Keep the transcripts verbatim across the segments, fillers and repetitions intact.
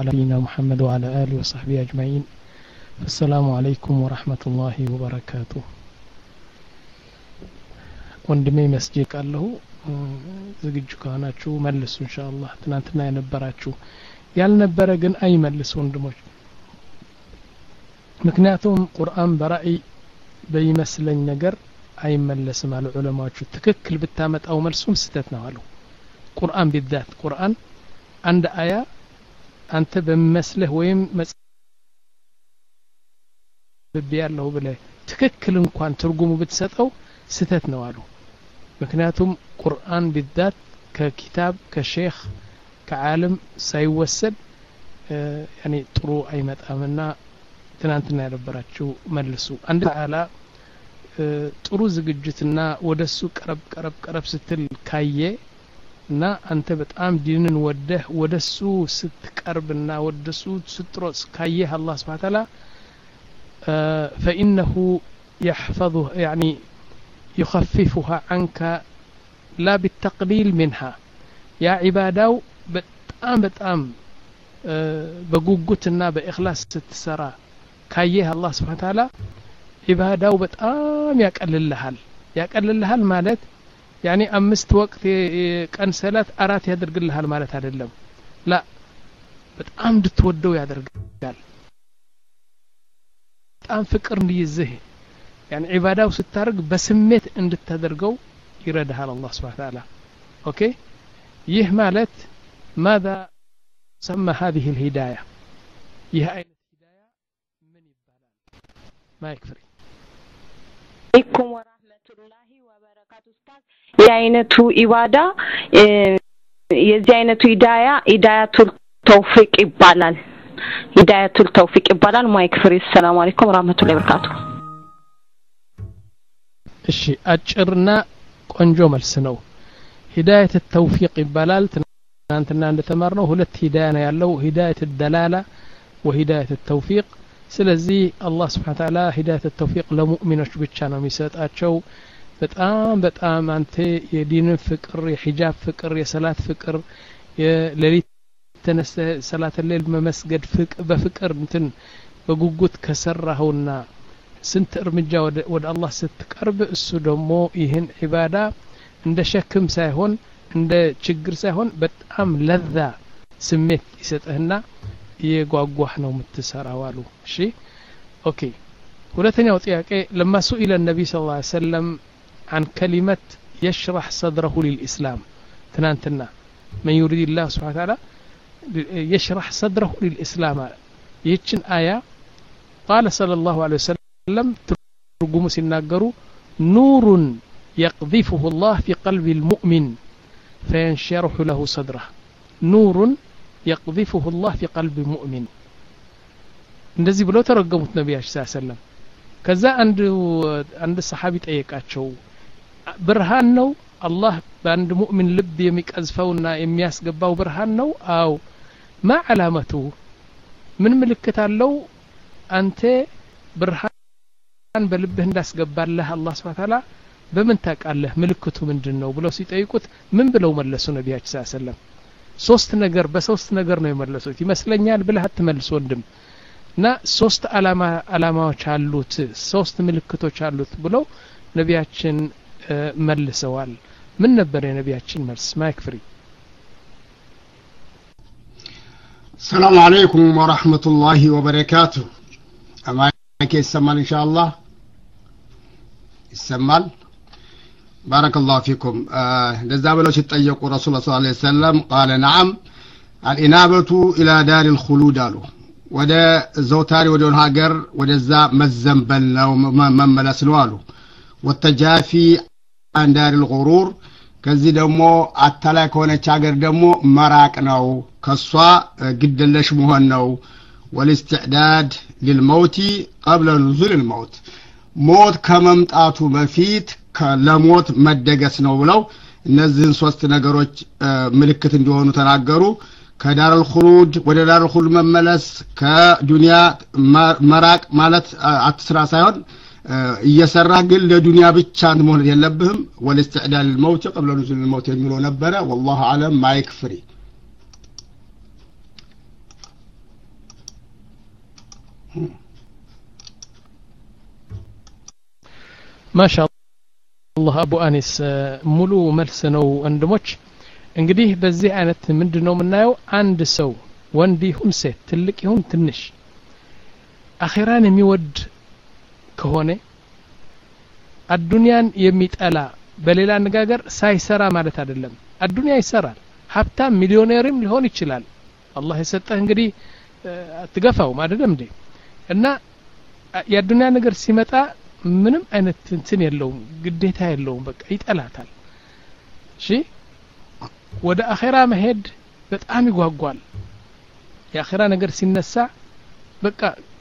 على نبينا محمد وعلى آله وصحبه أجمعين. السلام عليكم ورحمة الله وبركاته. ወንድሜ መስጂድ ካለው ዝግጁ ካናችሁ መልሱ ኢንሻአላህ። ትናንትና የነበራችሁ ያልነበረ ግን አይመልስ ወንድሞች። ምክንያቱም ቁርአን በራእይ በይመስለኝ ነገር አይመለስም አሉ ዑለማዎቹ። ትክክል ብታመጣው መልሱም ስተት ነው አሉ። ቁርአን بالذات ቁርአን አንድ አያ አንተ በመስለህ ወይም በቢያለው ብለህ ትክክል እንኳን ትርጉሙ ብትሰጠው ስተት ነው አሉ። ምክንያቱም ቁርአን بالذات ከኪታብ ከሼክ ከዓለም ሳይወሰድ ያኒ ጥሩ አይመጣምና ትናንትና ያነበራችሁ መልሱ። አንድ ተዓላ ጥሩ ዝግጅትና ወደሱ ቀረብ ቀረብ ቀረብ ስትል ካየ እና አንተ በጣም ዲንን ወደህ ወደሱ ስትቀርብና ወደሱ ስትሮስ ካየ አላህ Subhanahu Wa Ta'ala فإنه يحفظه يعني يخففها عنك لا بالتقليل منها يا عباداو በጣም በጣም በጉጉትና በእخلاص ስትሰራ ካየህ አላህ Subhanahu Wa Ta'ala عباداو በጣም ያቀልልሃል ያቀልልሃል ማለት يعني አምስት ወቅት ቀን ሰላት አራት ያደርግልሃል ማለት አይደለም። لا በጣም እንድትወደው ያደርጋል። በጣም ፍቅር እንዲይዝህ يعني عباداው ስታርግ በስሜት እንድታደርገው ይረዳሃል አላህ Subhanahu Wa Ta'ala. اوكي ይህ ማለት ماذا سمى هذه الهدايه ይህ አይነት ሂዳያ ምን ይባላል? ማይክፍሪ عليكم ورحمة الله وبركاته. أستاذ የአይነቱ ኢባዳ የዚህ አይነቱ ሂዳያ ሂዳያቱል ተውፊቅ ይባላል። ሂዳያቱል ተውፊቅ ይባላል። ማይክፍሪ ሰላም አለይኩም ወራህመቱላሂ ወበረካቱ። እሺ አጭርና ቆንጆ መልስ ነው። ሂዳያት ተውፊቅ ይባላል። ትናንትና እንደተማርነው ሁለት ሂዳያ ነው ያለው፣ ሂዳያት الدلاله وሂዳያት التوفيق። ስለዚህ አላህ Subhanahu Wa Ta'ala ሂዳያት التوفيق ለሙእሚኖች ብቻ ነው የሚሰጣቸው። በጣም በጣም አንተ የዲን ፍቅር የሂጃብ ፍቅር የሰላት ፍቅር የሌሊት ተነስተ ሰላት ሌል መመስገድ ፍቅር በፍቅር እንትን በጉጉት ከሰራውና ስንት እርምጃ ወደ ወደ አላህ ስትቀርብ እሱ ደግሞ ይህን ኢባዳ እንደ ሸክም ሳይሆን እንደ ችግር ሳይሆን በጣም ለዛ ስሜት ይሰጥህና የጓጓህ ነው የምትሰራው አሉ። እሺ ኦኬ። ሁለተኛው ጥያቄ لما سئل النبي صلى الله عليه وسلم عن كلمة يشرح صدره للإسلام تنانتنا من يريد الله سبحانه وتعالى يشرح صدره للإسلام يتشن آية قال صلى الله عليه وسلم ترجم سناجرو نور يقذفه الله في قلب المؤمن فينشرح له صدره نور يقذفه الله في قلب المؤمن እንደዚህ ብሎ ተረገሙት ነብያችን ሰለላሁ ዐለይሂ ወሰለም። ከዛ አንድ አንድ ሰሃቢ ጠየቃቸው ብርሃን ነው አላህ በአንድ ሙእሚን ልብ የሚቀዝፈውና የሚያስገባው ብርሃን ነው? አው ما علامته ምን ምልክት አለው አንተ ብርሃን በልብህ እንዳስገባለህ አላህ Subhanahu Wa Ta'ala በምን ታውቃለህ ምልክቱ ምንድነው ብለው ሲጠይቁት ምን ብለው መለሱ ነብያችን ሰለላሁ ዐለይሂ ወሰለም? ሶስት ነገር በሶስት ነገር ነው የመለሱት ይመስለኛል ብለህ አትመልስ ወንድም። እና ሶስት አላማ አላማዎች አሉት ሶስት ምልክቶች አሉት ብለው ነብያችን መልሰዋል። ምን ነበር የነብያችን መልስ? ማይክ ፍሪ። السلام عليكم ورحمة الله وبركاته. أماك يسمال إن شاء الله يسمال بارك الله فيكم. لذا تطيقوا رسول الله صلى الله عليه وسلم قال نعم الإنابة إلى دار الخلود له ودا زوتاري ودون هاجر ودزا مزنبل ومملس له والتجافي عن دار الغرور ከዚህ ደግሞ አታላይ ከሆነች ሀገር ደግሞ መራቅ ነው ከሷ ግድለሽ መሆን ነው والاستعداد للموت قبل نزول الموت ሞት ከመምጣቱ በፊት ለሞት መደገስ ነው ብለው እነዚህን ሶስት ነገሮች ምልክት እንዲሆኑ ተናገሩ። ከዳር الخلود ወደ ዳር الخلود መመለስ ከዱንያ መራቅ ማለት አትስራ ሳይሆን እየሰራ ግን ለዱንያ ብቻ መሆን የለብህም። والاستعداد للموت قبل نزول الموت የሚለው ነበረ። والله اعلم ማይክ ፍሪ ما شاء الله أبو أنيس ሙሉ መልስ ነው ወንድሞች እንግዲህ በዚህ አይነት ምንድነው የምናየው አንድ ሰው ወንድ ይሁን ሴት ትልቅ ይሁን ትንሽ አኺራን የሚወድ ከሆነ አዱንያን የሚጠላ በሌላ አነጋገር ሳይሰራ ማለት አይደለም አዱንያ ይሰራል ሀብታም ሚሊዮነርም ሊሆን ይችላል አላህ የሰጠህ እንግዲህ አትገፋው አይደለም እንዴ እና የአዱንያ ነገር ሲመጣ ምንም አይነት እንትን የለውም ግዴታ የለውም በቃ ይጠላታል እሺ ወደ አኺራ መሄድ በጣም ይጓጓል የአኺራ ነገር ሲነሳ በቃ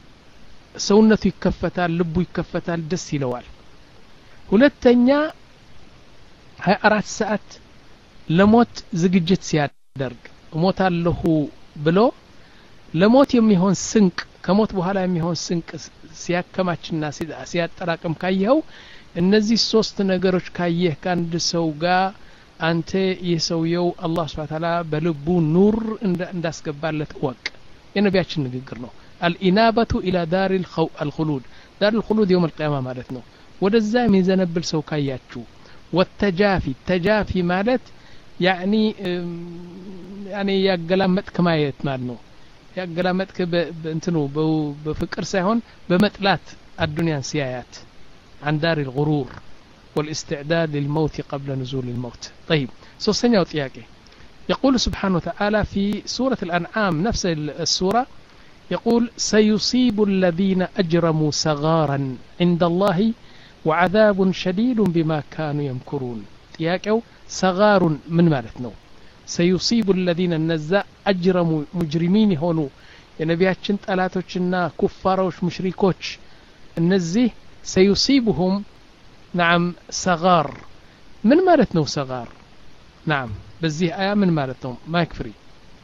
ሰውነቱ ይከፈታል ልቡ ይከፈታል ደስ ይለዋል ሁለተኛ ሃያ አራት ሰዓት ለሞት ዝግጅት ሲያደርግ ሞታለሁ ብሎ ለሞት የሚሆን ስንቅ ከሞት በኋላ የሚሆን ስንቅ ሲያከማችና ሲያጠራቅም ካየው እነዚህ ሶስት ነገሮች ካየህ ካንድ ሰው ጋር አንተ የሰውየው አላህ Subhanahu Wa Ta'ala በልቡ ኑር እንዳስገባለት ወቅ የነቢያችን ንግግር ነው الإنابة إلى دار الخلود دار الخلود يوم القيامة ማለት ነው ወደዛ የሚዘነብል ሰው ካያችሁ والتجافي التجافي ማለት يعني يعني ያገላመጥክ ማየት ማለት ነው ያገላመጥክ በእንትኑ በፍቅር ሳይሆን በመጥላት الدنيا ሲያያት عن دار الغرور والاستعداد للموت قبل نزول الموت طيب ሶስተኛው ጥያቄ يقول سبحانه وتعالى في سورة الأنعام نفس السورة يقول سيصيب الذين أجرموا صغارا عند الله وعذاب شديد بما كانوا يمكرون ጥያቄው صغار من ማለት ነው سيصيب الذين النزاء أجرموا مجرمين هونو የነቢያችን ጠላቶችና ኩፋሮች ሙሽሪኮች እነዚህ سيصيبهم نعم صغار من ማለት ነው صغار نعم በዚህ አያ ምን ማለት ነው ማይክ ፍሪ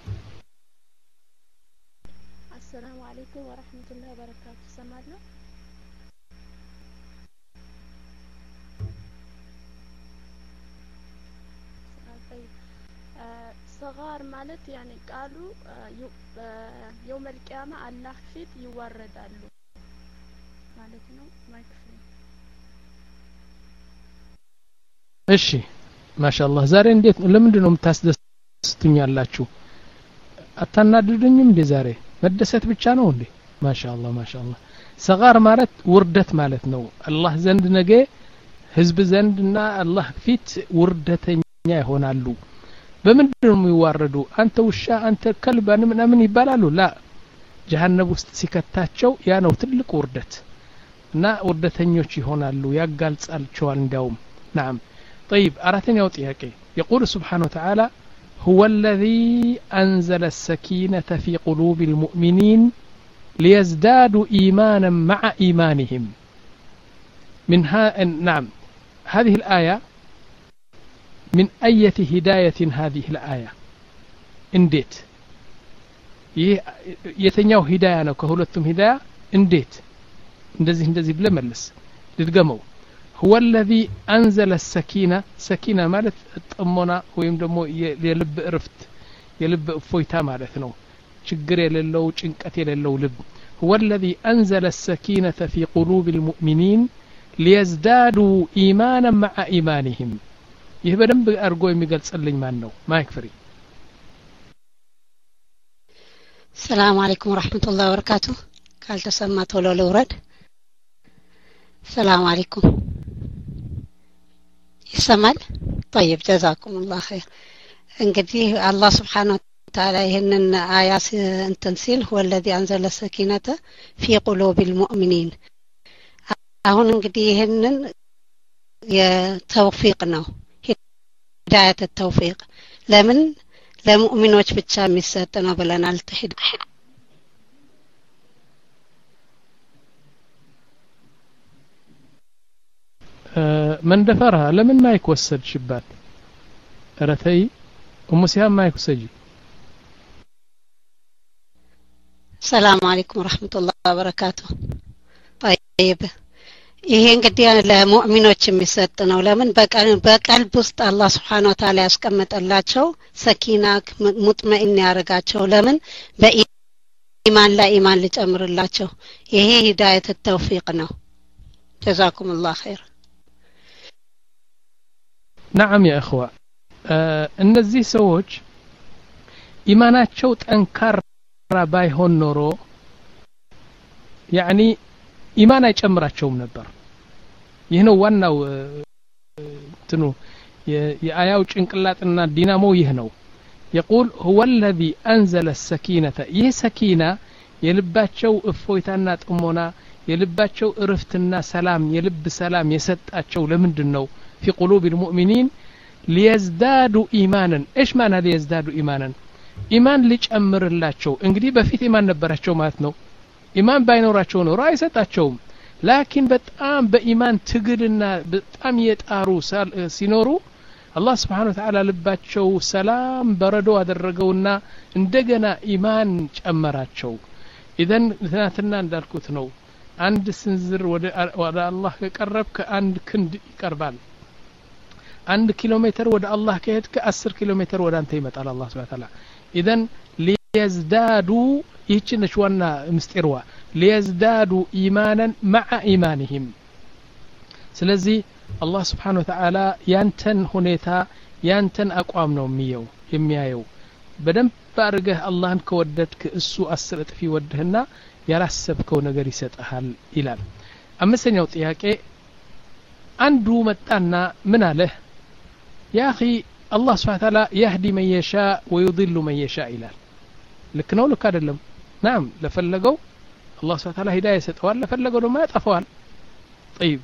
السلام عليكم ورحمة الله وبركاته سمعنا صغار ማለት يعني قالوا يوم القيامة الله ፊት ይዋረዳሉ ማለት ነው ማይክ ፍሪ እሺ ማሻአላህ ዛሬ እንዴት ለምንድን ነው የምታስደስቱኛላችሁ አታናድዱኝም እንዴ ዛሬ መደሰት ብቻ ነው እንዴ ማሻአላህ ማሻአላህ ሰጋር ማለት ውርደት ማለት ነው አላህ ዘንድ ነገ ህዝብ ዘንድና አላህ ፊት ውርደተኛ ይሆናሉ በምንድን ነው የሚዋረዱ አንተ ውሻ አንተ ከልብ ምናምን ይባላሉ ላ ጀሃነም ውስጥ ሲከታቸው ያ ነው ትልቅ ውርደት እና ውርደተኞች ይሆናሉ ያጋልጻቸዋል እንዳውም نعم طيب أراتني وطياكي يقول سبحانه وتعالى هو الذي أنزل السكينة في قلوب المؤمنين ليزدادوا إيمانا مع إيمانهم منها نعم هذه الآية من أية هداية هذه الآية انديت يتنياو هداية أنا كهولتم هداية انديت اندزي اندزي بلا ملس لتقموا هو الذي أنزل السكينة سكينة مالت الطمونة ويم دمو يلب رفت يلب فويتا مالتنو شجر يللو شنكت يللو لب هو الذي أنزل السكينة في قلوب المؤمنين ليزدادوا إيمانا مع إيمانهم يهبدن بأرجو يمقل صلي مانو ما يكفري السلام عليكم ورحمة الله وبركاته قال تسمى تولو لورد السلام عليكم يسمال طيب جزاكم الله خير انقدي الله سبحانه وتعالى يهنن آيات تنسيل هو الذي أنزل السكينة في قلوب المؤمنين هون انقدي يهنن توفيقنا هداية التوفيق لمن لمؤمنوች ብቻ የሚሰጥ ነው ብለናል ተሂድ من دفرها لمن ما يكوسد شبات رتي ام سيام ما يكوسجي السلام عليكم ورحمة الله وبركاته طيب ይሄ እንግዲህ ለሙእሚኖች የሚሰጥ ነው ለምን በቀልብ ውስጥ አላህ Subhanahu Wa Ta'ala ያስቀመጠላቸው ሰኪና ሙጥመኢን ያረጋቸው ለምን ኢማን ላይ ኢማን ልጨምርላቸው ይሄ ሂዳየት ተውፊቅ ነው جزاكم الله خير نعم يا اخوة እነዚህ ሰዎች ኢማናቸው ጠንካራ ባይሆን ኖሮ ያኒ ኢማን አይጨምራቸውም ነበር ይህ ነው ዋናው እንትኑ የአያው ጭንቅላትና ዲናሞ ይህ ነው يقول هو الذي أنزل السكينة ይህ ሰኪና የልባቸው እፎይታና ጥሞና የልባቸው እርፍትና ሰላም የልብ ሰላም የሰጣቸው ለምንድነው في قلوب المؤمنين ليزدادوا إيمانا إيش معنى ليزدادوا إيمانا إيمان ሊጨምርላቸው እንግዲህ በፊት ኢማን ነበራቸው ማለት ነው ኢማን ባይኖራቸው ነው ራይ ሰጣቸውም ላኪን በጣም በኢማን ትግልና በጣም የጣሩ ሲኖሩ አላህ Subhanahu Wa Ta'ala ልባቸው ሰላም በረዶ አደረገውና እንደገና ኢማን ጨመራቸው ኢዘን ትናንትና እንዳልኩት ነው አንድ ስንዝር ወደ ወደ አላህ ከቀረብክ አንድ ክንድ ይቀርባል አንድ ኪሎ ሜትር ወደ አላህ ከሄድክ አስር ኪሎ ሜትር ወደ አንተ ይመጣል አላህ Subhanahu Wa Ta'ala ኢዘን ليزدادوا ይህችነች ዋና ምስጢርዋ ليزدادوا إيمانا مع إيمانهم ስለዚህ አላህ Subhanahu Wa Ta'ala ያንተን ሁኔታ ያንተን አቋም ነው የሚየው የሚያየው በደንብ ባርገህ አላህን ከወደድክ እሱ አስር እጥፍ ይወድህና ያላሰብከው ነገር ይሰጣል ይላል አምስተኛው ጥያቄ አንዱ መጣና ምን አለ ያ اخي الله سبحانه وتعالى يهدي من يشاء ويضل من يشاء ይላል ልክ ነው ልክ አይደለም نعم ለፈለገው الله سبحانه وتعالى ሂዳያ ይሰጠዋል ለፈለገው ደግሞ ያጠፋዋል طيب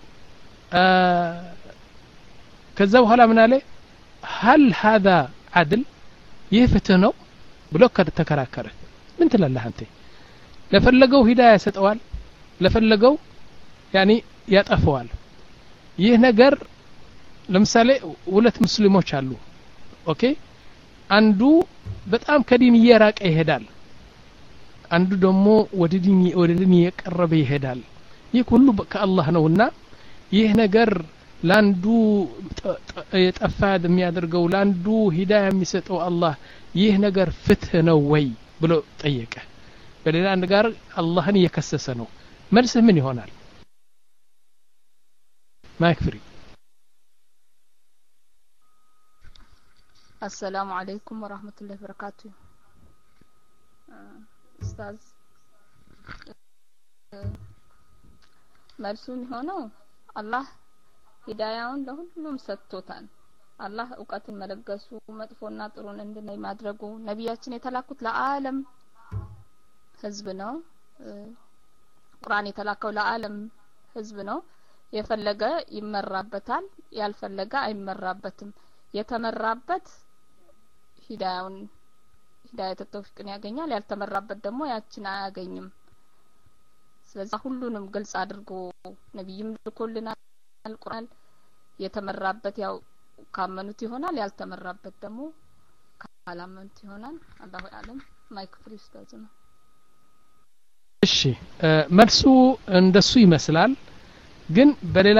ከዛ በኋላ ምን አለ هل هذا عدل ይፍትህ ነው ብሎ ከተከራከረ ምን ትላለህ አንተ ለፈለገው ሂዳያ ይሰጠዋል ለፈለገው ያኒ ያጠፋዋል ይህ ነገር ለምሳሌ ሁለት ሙስሊሞች አሉ ኦኬ አንዱ በጣም ከዲን እየራቀ ይሄዳል አንዱ ደግሞ ወደ ዲን ወደ ዲን እየቀረበ ይሄዳል ይህ ሁሉ ከአላህ ነውና ይህ ነገር ላንዱ የጠፋ የሚያደርገው ላንዱ ሂዳያ የሚሰጠው አላህ ይህ ነገር ፍትህ ነው ወይ ብሎ ጠየቀ በሌላ ነገር አላህን እየከሰሰ ነው መልስህ ምን ይሆናል ማክፍሪ السلام عليكم ورحمة الله وبركاته أستاذ መልሱን ሆነው አላህ ሂዳያውን ለሁሉም ሰጥቶታል አላህ ዕውቀትን መለገሱ መጥፎና ጥሩን እንድናይ ማድረጉ ነብያችን የተላኩት ለዓለም ህዝብ ነው ቁርአን የተላከው ለዓለም ህዝብ ነው የፈለገ ይመራበታል ያልፈለገ አይመራበትም የተመራበት ሂዳያውን ሂዳያት ተውፊቅን ያገኛል ያልተመራበት ደግሞ ያችን አያገኝም ስለዚህ ሁሉንም ግልጽ አድርጎ ነብይም ልኮልናል ቁርአን የተመራበት ያው ካመኑት ይሆናል ያልተመራበት ደግሞ ካላመኑት ይሆናል አላሁ አለም ማይክ ፍሪ ኡስታዝ ነው እሺ መልሱ እንደሱ ይመስላል ግን በሌላ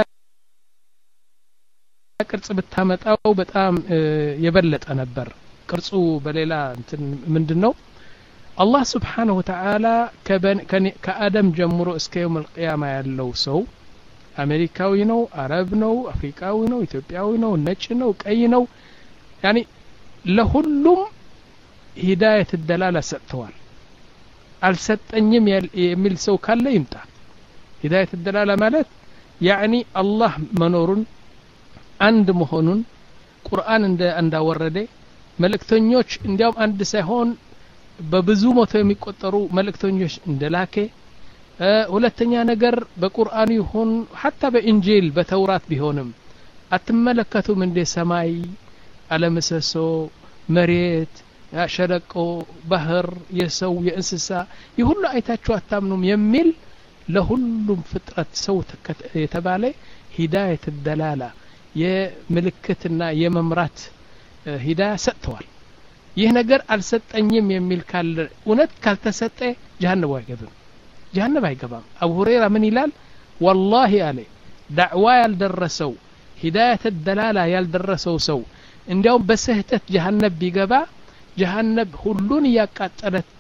ቅርጽ ብታመጣው በጣም የበለጠ ነበር ቅርጹ በሌላ እንትን ምንድነው አላህ Subhanahu Wa Ta'ala ከአደም ጀምሮ እስከ يوم القيامة ያለው ሰው አሜሪካዊ ነው አረብ ነው አፍሪካዊ ነው ኢትዮጵያዊ ነው ነጭ ነው ቀይ ነው ያኒ ለሁሉም ሂዳየት الدلاله ሰጥተዋል አልሰጠኝም የሚል ሰው ካለ ይምጣ ሂዳየት الدلاله ማለት ያኒ አላህ መኖሩን አንድ መሆኑን ቁርአን እንደ እንዳወረደ መልእክተኞች እንዲያውም አንድ ሳይሆን በብዙ መቶ የሚቆጠሩ መልእክተኞች እንደላከ ሁለተኛ ነገር በቁርአን ይሁን حتى በኢንጂል በተውራት ቢሆንም አትመለከቱም እንደ ሰማይ አለመሰሶ መሬት ያሸለቆ ባህር የሰው የእንስሳ ይሁሉ አይታችሁ አታምኑም የሚል ለሁሉም ፍጥረት ሰው የተባለ ሂዳየት الدلاله የምልክትና የመምራት ሂዳያ ሰጥተዋል ይህ ነገር አልሰጠኝም የሚል ካለ እውነት ካልተሰጠ ጀሃነም አይገባም ጀሃነም አይገባም አቡ ሁረይራ ምን ይላል والله አለ ዳዕዋ ያልደረሰው ሂዳየት الدلاله ያልደረሰው ሰው እንዲያው በስህተት ጀሃነም ቢገባ ጀሃነም ሁሉን ያቃጠለች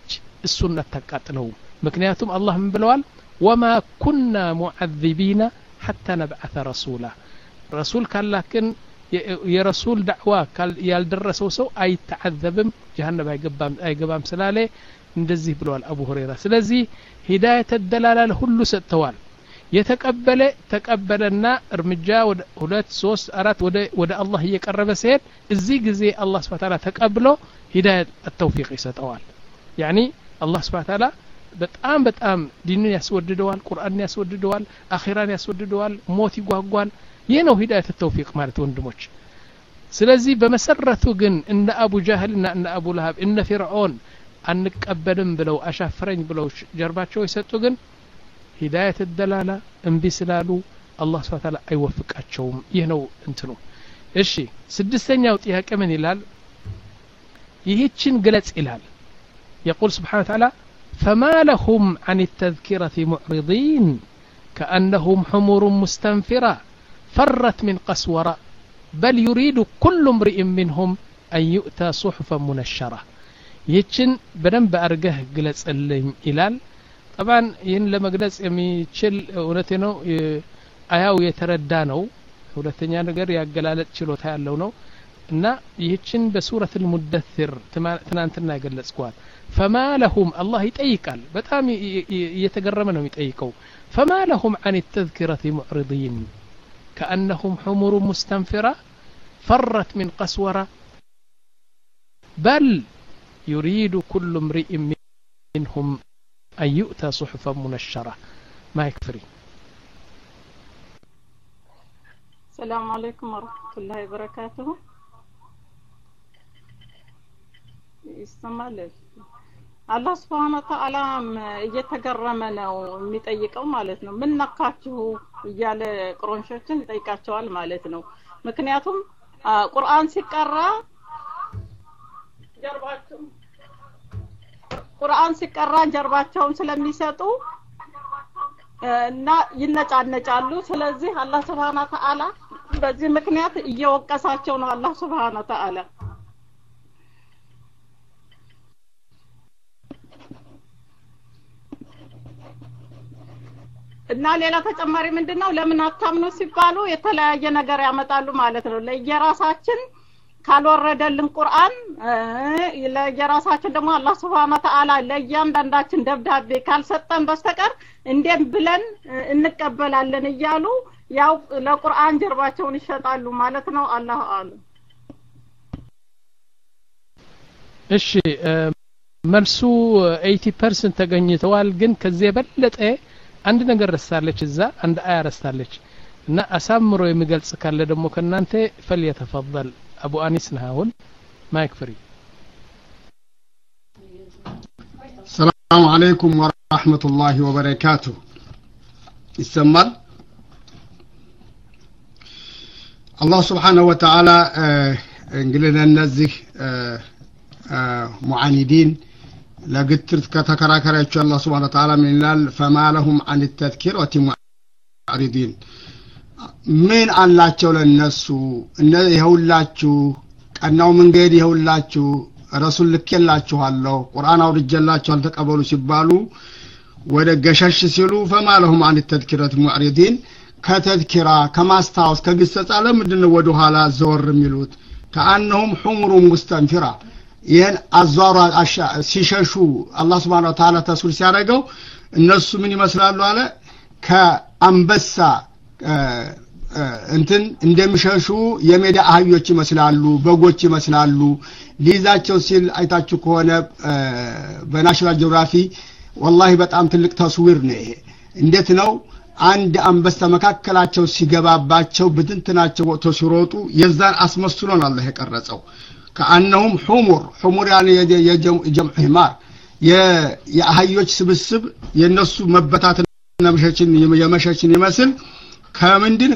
እሱን አታቃጥለው ምክንያቱም አላህ ምን ብለዋል وما كنا معذبين حتى نبعث رسولا رسول ካላክን የረሱል ዳዕዋ ያልደረሰው ሰው አይተዓዘብም ጀሃነም አይገባም አይገባም ስላለ እንደዚህ ብለዋል አቡ ሁረይራ ስለዚህ ሂዳየተ ደላላ ሁሉ ሰጥተዋል የተቀበለ ተቀበለና እርምጃ ወደ ሁለት ሶስት አራት ወደ ወደ አላህ እየቀረበ ሲሄድ እዚህ ጊዜ አላህ Subhanahu Ta'ala ተቀብሎ ሂዳየት التوفيق ይሰጠዋል ያኒ አላህ Subhanahu Ta'ala በጣም በጣም ዲንን ያስወድደዋል ቁርአንን ያስወድደዋል አኺራን ያስወድደዋል ሞት ይጓጓል ይህ ነው ሂዳየት التوفيق ማለት ወንድሞች ስለዚህ በመሰረቱ ግን እንደ አቡ ጃህልና እንደ አቡ ለሃብ እነ ፍርዖን አንቀበልም ብለው አሻፈረኝ ብለው ጀርባቸው ይሰጡ ግን ሂዳየት الدላላ እንቢ ስላሉ አላህ Subhanahu Ta'ala አይወፍቃቸውም ይህ ነው እንትኑ እሺ ስድስተኛው ጥያቄ ምን ይላል ይህችን ግለጽ ይላል يقول سبحانه وتعالى فما لهم عن التذكرة معرضين كأنهم حمر مستنفرة فرت من قسورة بل يريد كل امرئ منهم أن يؤتى صحفا منشرة يتشن بنم بأرجه جلس اللين إلال طبعا ين لما جلس يمي تشل ونتنو أياو يتردانو ونتنيا نجر يا جلالة تشلو تهالونو እና ይህችን በሱረት المدثر ትናንትና ገለጽኳል فما لهم الله ይጠይቃል በጣም እየተገረመ ነው የሚጠይቀው فما لهم عن التذكرة معرضين كأنهم حمر مستنفرة فرت من قسورة بل يريد كل امرئ منهم أن يؤتى صحفا منشرة ما يكفري السلام عليكم ورحمة الله وبركاته ይሰማል አላህ Subhanahu Wa Ta'ala እየተገረመ ነው የሚጠይቀው ማለት ነው ምን ነካችሁ እያለ ቁርአንሾችን ይጠይቃቸዋል ማለት ነው ምክንያቱም ቁርአን ሲቀራ ጀርባቸው ቁርአን ሲቀራ ጀርባቸውን ስለሚሰጡ እና ይነጫነጫሉ ስለዚህ አላህ Subhanahu Wa Ta'ala በዚህ ምክንያት እየወቀሳቸው ነው አላህ Subhanahu Wa Ta'ala እና ሌላ ተጨማሪ ምንድነው ለምን አታምኑ ሲባሉ የተለያየ ነገር ያመጣሉ ማለት ነው ለየራሳችን ካልወረደልን ቁርአን ለየራሳችን ደግሞ አላህ Subhanahu Wa Ta'ala ለያንዳንዳችን ደብዳቤ ካልሰጠን በስተቀር እንዴም ብለን እንቀበላለን እያሉ ያው ለቁርአን ጀርባቸውን ይሸጣሉ ማለት ነው አላህ አሉ እሺ መልሱ eighty percent ተገኝተዋል ግን ከዚህ የበለጠ አንድ ነገር ረሳለች እዛ አንድ አያ ረሳለች እና አሳምሮ የሚገልጽ ካለ ደግሞ ከናንተ فليتفضل ابو انيس نهاون مايك فري السلام عليكم ورحمة الله وبركاته يسمى الله سبحانه وتعالى انقلنا النزه معاندين لقدرت كتكراكراچ الله سبحانه وتعالى من الله فما لهم عن التذكرة معرضين من አላቸው ለነሱ እነ ይሁላችሁ ቀናው መንገድ ይሁላችሁ ረሱል ልከላችኋለሁ ቁርአን አውርጀላችሁ አልተቀበሉ ሲባሉ ወደ ገሸሽ ሲሉ فما لهم عن التذكرة معرضين ከተذكራ ከማስታወስ ከግሰጻ ለምንድነው ወደ ኋላ ዘወር የሚሉት كأنهم حمر مستنفرة ይሄን አዟራ ሲሸሹ አላህ Subhanahu Wa Ta'ala ተስል ሲያደርገው እነሱ ምን ይመስላሉ አለ ከአንበሳ እንትን እንደሚሸሹ የሜዳ አህዮች ይመስላሉ በጎች ይመስላሉ ሊዛቸው ሲል አይታችሁ ከሆነ በናሽናል ጂኦግራፊ والله በጣም ትልቅ ተስዊር ነው ይሄ እንዴት ነው አንድ አንበሳ መካከላቸው ሲገባባቸው በትንትናቸው ወጥቶ ሲሮጡ የዛን አስመስሎ ነው አላህ የቀረጸው كأنهم حمر حمر يعني يجمع حمار يا አህዮች ስብስብ የነሱ መበታትና መሸችን የመሸችን ይመስል ከምንድን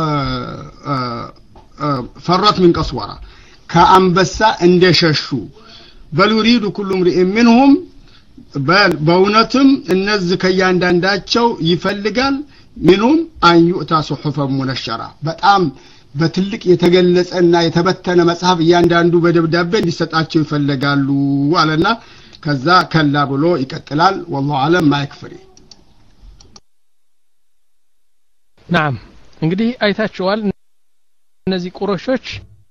فرت من قسورة كأنبሳ እንደሸሹ بل يريد كل امرئ منهم بل በእውነትም እነዚህ ከያንዳንዳቸው ይፈልጋል منهم أن يؤتى صحفا منشرة በጣም በትልቅ የተገለጸና የተበተነ መጽሐፍ ያንዳንዱ በደብዳቤ እንዲሰጣቸው ይፈልጋሉ አለና ከዛ ከላ ብሎ ይቀጥላል والله اعلم ما يكفري نعم እንግዲህ አይታችኋል እነዚህ ቁረሾች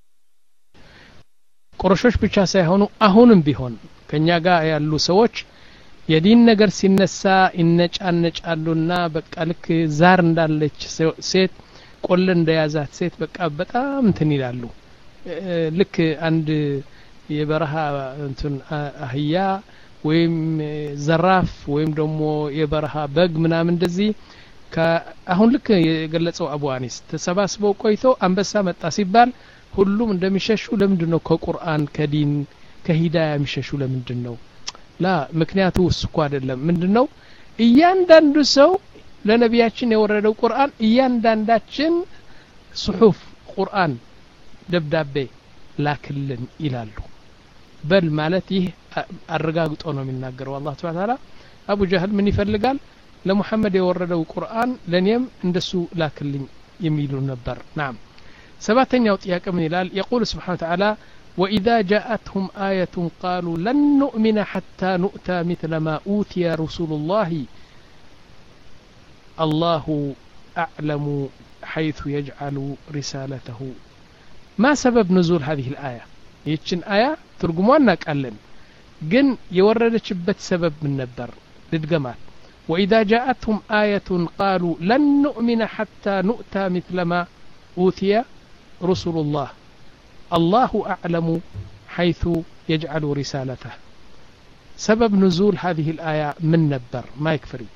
ቁረሾች ብቻ ሳይሆኑ አሁንም ቢሆን ከኛ ጋር ያሉ ሰዎች የዲን ነገር ሲነሳ ይነጫነጫሉና በቃ ልክ ዛር እንዳለች ሴት ቆለ እንደያዛት ሴት በቃ በጣም እንትን ይላሉ ልክ አንድ የበረሃ እንትን አህያ ወይም ዘራፍ ወይም ደግሞ የበረሃ በግ ምናምን እንደዚህ አሁን ልክ የገለጸው አቡ አኒስ ተሰባስበው ቆይተው አንበሳ መጣ ሲባል ሁሉም እንደሚሸሹ ለምንድነው ከቁርአን ከዲን ከሂዳያ የሚሸሹ ለምንድነው ላ ምክንያቱ እሱ አይደለም ምንድነው እያንዳንዱ ሰው ለነቢያችን የወረደው ቁርአን እያንዳንዳችን ጽሑፍ ቁርአን ደብዳቤ ላክልን ይላሉ በል ማለት ይህ አረጋግጦ ነው የሚናገረው አላህ Subhanahu Wa Ta'ala አቡ ጀህል ምን ይፈልጋል ለሙሐመድ የወረደው ቁርአን ለኔም እንደሱ ላክልኝ የሚሉ ነበር ናም ሰባተኛው ጥያቄ ምን ይላል يقول سبحانه وتعالى وإذا جاءتهم آية قالوا لن نؤمن حتى نؤتى مثل ما أوتي رسول الله الله أعلم حيث يجعل رسالته ما سبب نزول هذه الآية يتشن آية ترجمونا قالن جن يوردشبت سبب من نبر للجمال وإذا جاءتهم آية قالوا لن نؤمن حتى نؤتى مثل ما أوتي رسول الله الله أعلم حيث يجعل رسالته سبب نزول هذه الآية من نبر ما يكفري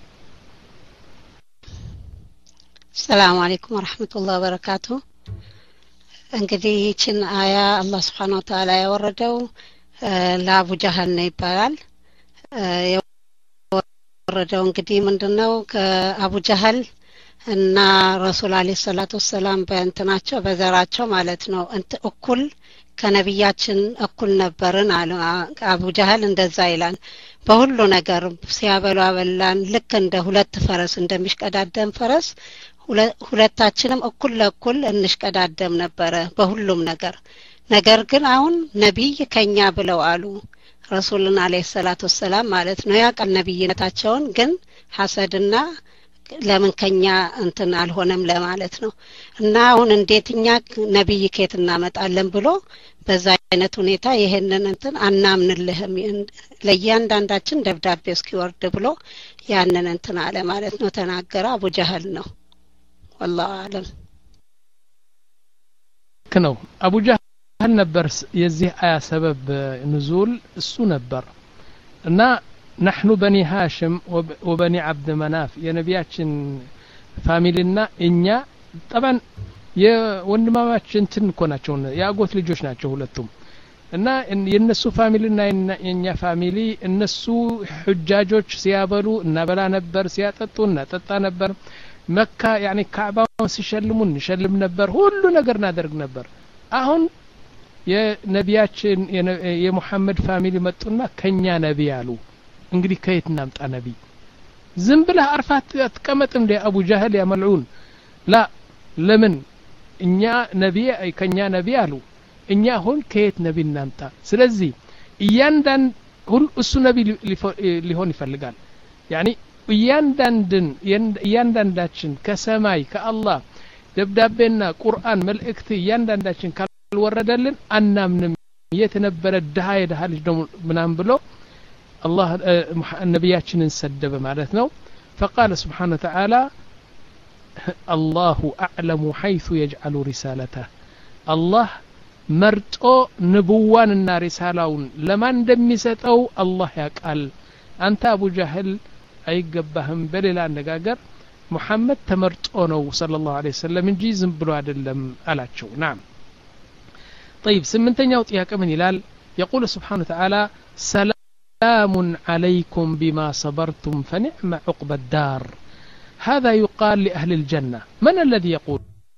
السلام عليكم ورحمة الله وبركاته እንግዲህ ይችን አያ አላህ Subhanahu Wa Ta'ala ያወረደው ለአቡ ጀህል ነው ይባላል ያወረደው እንግዲህ ምንድነው ከአቡ ጀህል እና ረሱል አለይሂ ሰላቱ ሰላም በእንትናቸው በዘራቸው ማለት ነው እንት እኩል ከነብያችን እኩል ነበርን አለ አቡ ጀህል እንደዛ ይላል በሁሉ ነገር ሲያበሉ አበላን ልክ እንደ ሁለት ፈረስ እንደሚሽቀዳደም ፈረስ ሁለታችንም እኩል ለእኩል እንሽቀዳደም ነበረ በሁሉም ነገር ነገር ግን አሁን ነብይ ከኛ ብለው አሉ ረሱልን አለይሂ ሰላቱ ሰላም ማለት ነው ያቀል ነብይነታቸውን ግን ሐሰድና ለምን ከኛ እንትን አልሆነም ለማለት ነው እና አሁን እንዴትኛ ነብይ ከየት እናመጣለን ብሎ በዛ አይነት ሁኔታ ይሄንን እንትን አናምንልህም ለያንዳንዳችን ደብዳቤ እስኪወርድ ብሎ ያንን እንትን አለ ማለት ነው ተናገረ አቡ ጀህል ነው والله اعلم كنو ابو جهل نبر የዚህ አያ ሰበብ نزول እሱ ነበር እና نحن بني هاشم وبني عبد مناف የነቢያችን ፋሚሊና እኛ طبعا የወንድማማችን እንትን ኮናቸው ያጎት ልጆች ናቸው ሁለቱም እና የነሱ ፋሚሊና የኛ ፋሚሊ እነሱ ሁጃጆች ሲያበሉ እና በላ ነበር ሲያጠጡ እና ጠጣ ነበር መካ ያኒ ካዕባውን ሲሸልሙን እንሸልም ነበር ሁሉ ነገር እናደርግ ነበር አሁን የነቢያችን የሙሐመድ ፋሚሊ መጡና ከኛ ነብይ አሉ እንግዲህ ከየት እናምጣ ነብይ ዝም ብለህ አርፋት አትቀመጥም እንደ አቡ ጀህል ያ መልዑን ላ ለምን እኛ ነብይ ከኛ ነብይ አሉ እኛ አሁን ከየት ነብይ እናምጣ ስለዚህ እያንዳንድ ሁሉ እሱ ነብይ ሊሆን ይፈልጋል ያኒ እያንዳንድን እያንዳንዳችን ከሰማይ ከአላህ ደብዳቤና ቁርአን መልእክት እያንዳንዳችን ካልወረደልን አናምንም የተነበረ ደሃ የደሃ ልጅ ደሞ ምናም ብሎ አላህ ነብያችንን ሰደበ ማለት ነው فقال سبحانه وتعالى الله أعلم حيث يجعل رسالته الله መርጦ ንቡዋንና ሪሳላውን ለማን እንደሚሰጠው አላህ ያቃል አንተ አቡ ጀህል አይገባህም በሌላ አነጋገር ሙሐመድ ተመርጦ ነው ሰለላሁ ዐለይሂ ወሰለም እንጂ ዝም ብሎ አይደለም አላቸው ናም طيب ስምንተኛው ጥያቄ ምን ይላል يقول سبحانه وتعالى سلام عليكم بما صبرتم فنعم عقبى الدار هذا يقال لأهل الجنة من الذي يقول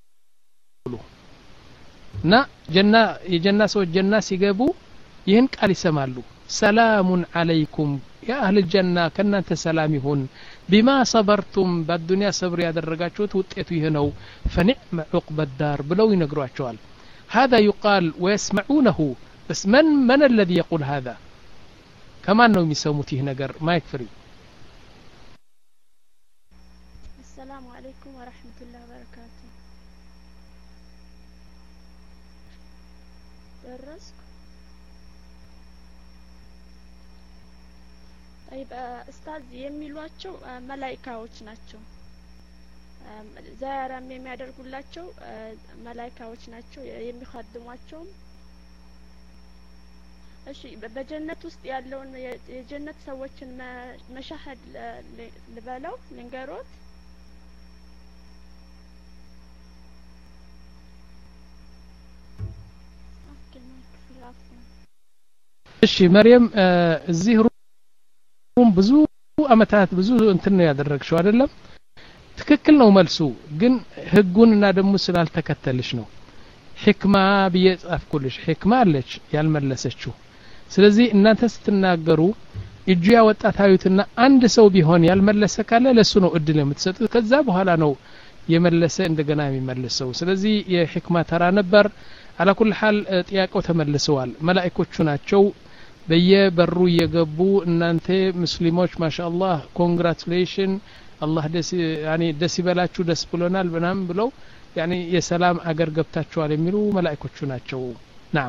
نا جنة የጀና ሰዎች ጀና ሲገቡ ይህን ቃል ይሰማሉ سلام عليكم يا أهل الجنة كنانت سلامهن بما صبرتم بالدنيا صبر ያደረጋችሁት ውጤቱ ይሄ ነው فنعم عقبى الدار ብለው ይነግሯቸዋል هذا يقال ويسمعونه بس من من الذي يقول هذا ከማን ነው የሚሰሙት ይህ ነገር ማይክ ፍሪ السلام عليكم ورحمة الله وبركاته درسك طيب استاذ የሚሏቸው መላእክቶች ናቸው ዛራም የሚያደርጉላቸው መላእክቶች ናቸው የሚخدሟቸው እሺ በጀነት ውስጥ ያለውን የጀነት ሰዎችን መሻሃድ ልበለው ልንገሮት እሺ መርየም እዚህ ሩም ብዙ አመታት ብዙ እንትን ነው ያደረግሽው አይደለም ትክክል ነው መልሱ ግን ህጉንና ደሙ ስላልተከተልሽ ነው ህክማ በየጻፍኩልሽ ህክማ አለች ያልመለሰችው ስለዚህ እናንተ ስትናገሩ እጁ ያወጣታዩትና አንድ ሰው ቢሆን ያልመለሰ ካለ ለሱ ነው እድል የምትሰጡት ከዛ በኋላ ነው የመለሰ እንደገና የሚመለሰው ስለዚህ የህክማ ተራ ነበር على كل حال ጥያቄው ተመልሰዋል መላእክቶቹ ናቸው በየበሩ እየገቡ እናንተ ሙስሊሞች ማሻአላህ ኮንግራቹሌሽን አላህ ደስ ያኒ ደስ ይበላችሁ ደስ ብሎናል በናም ብለው ያኒ የሰላም አገር ገብታችኋል የሚሉ መላእክቶቹ ናቸው ናም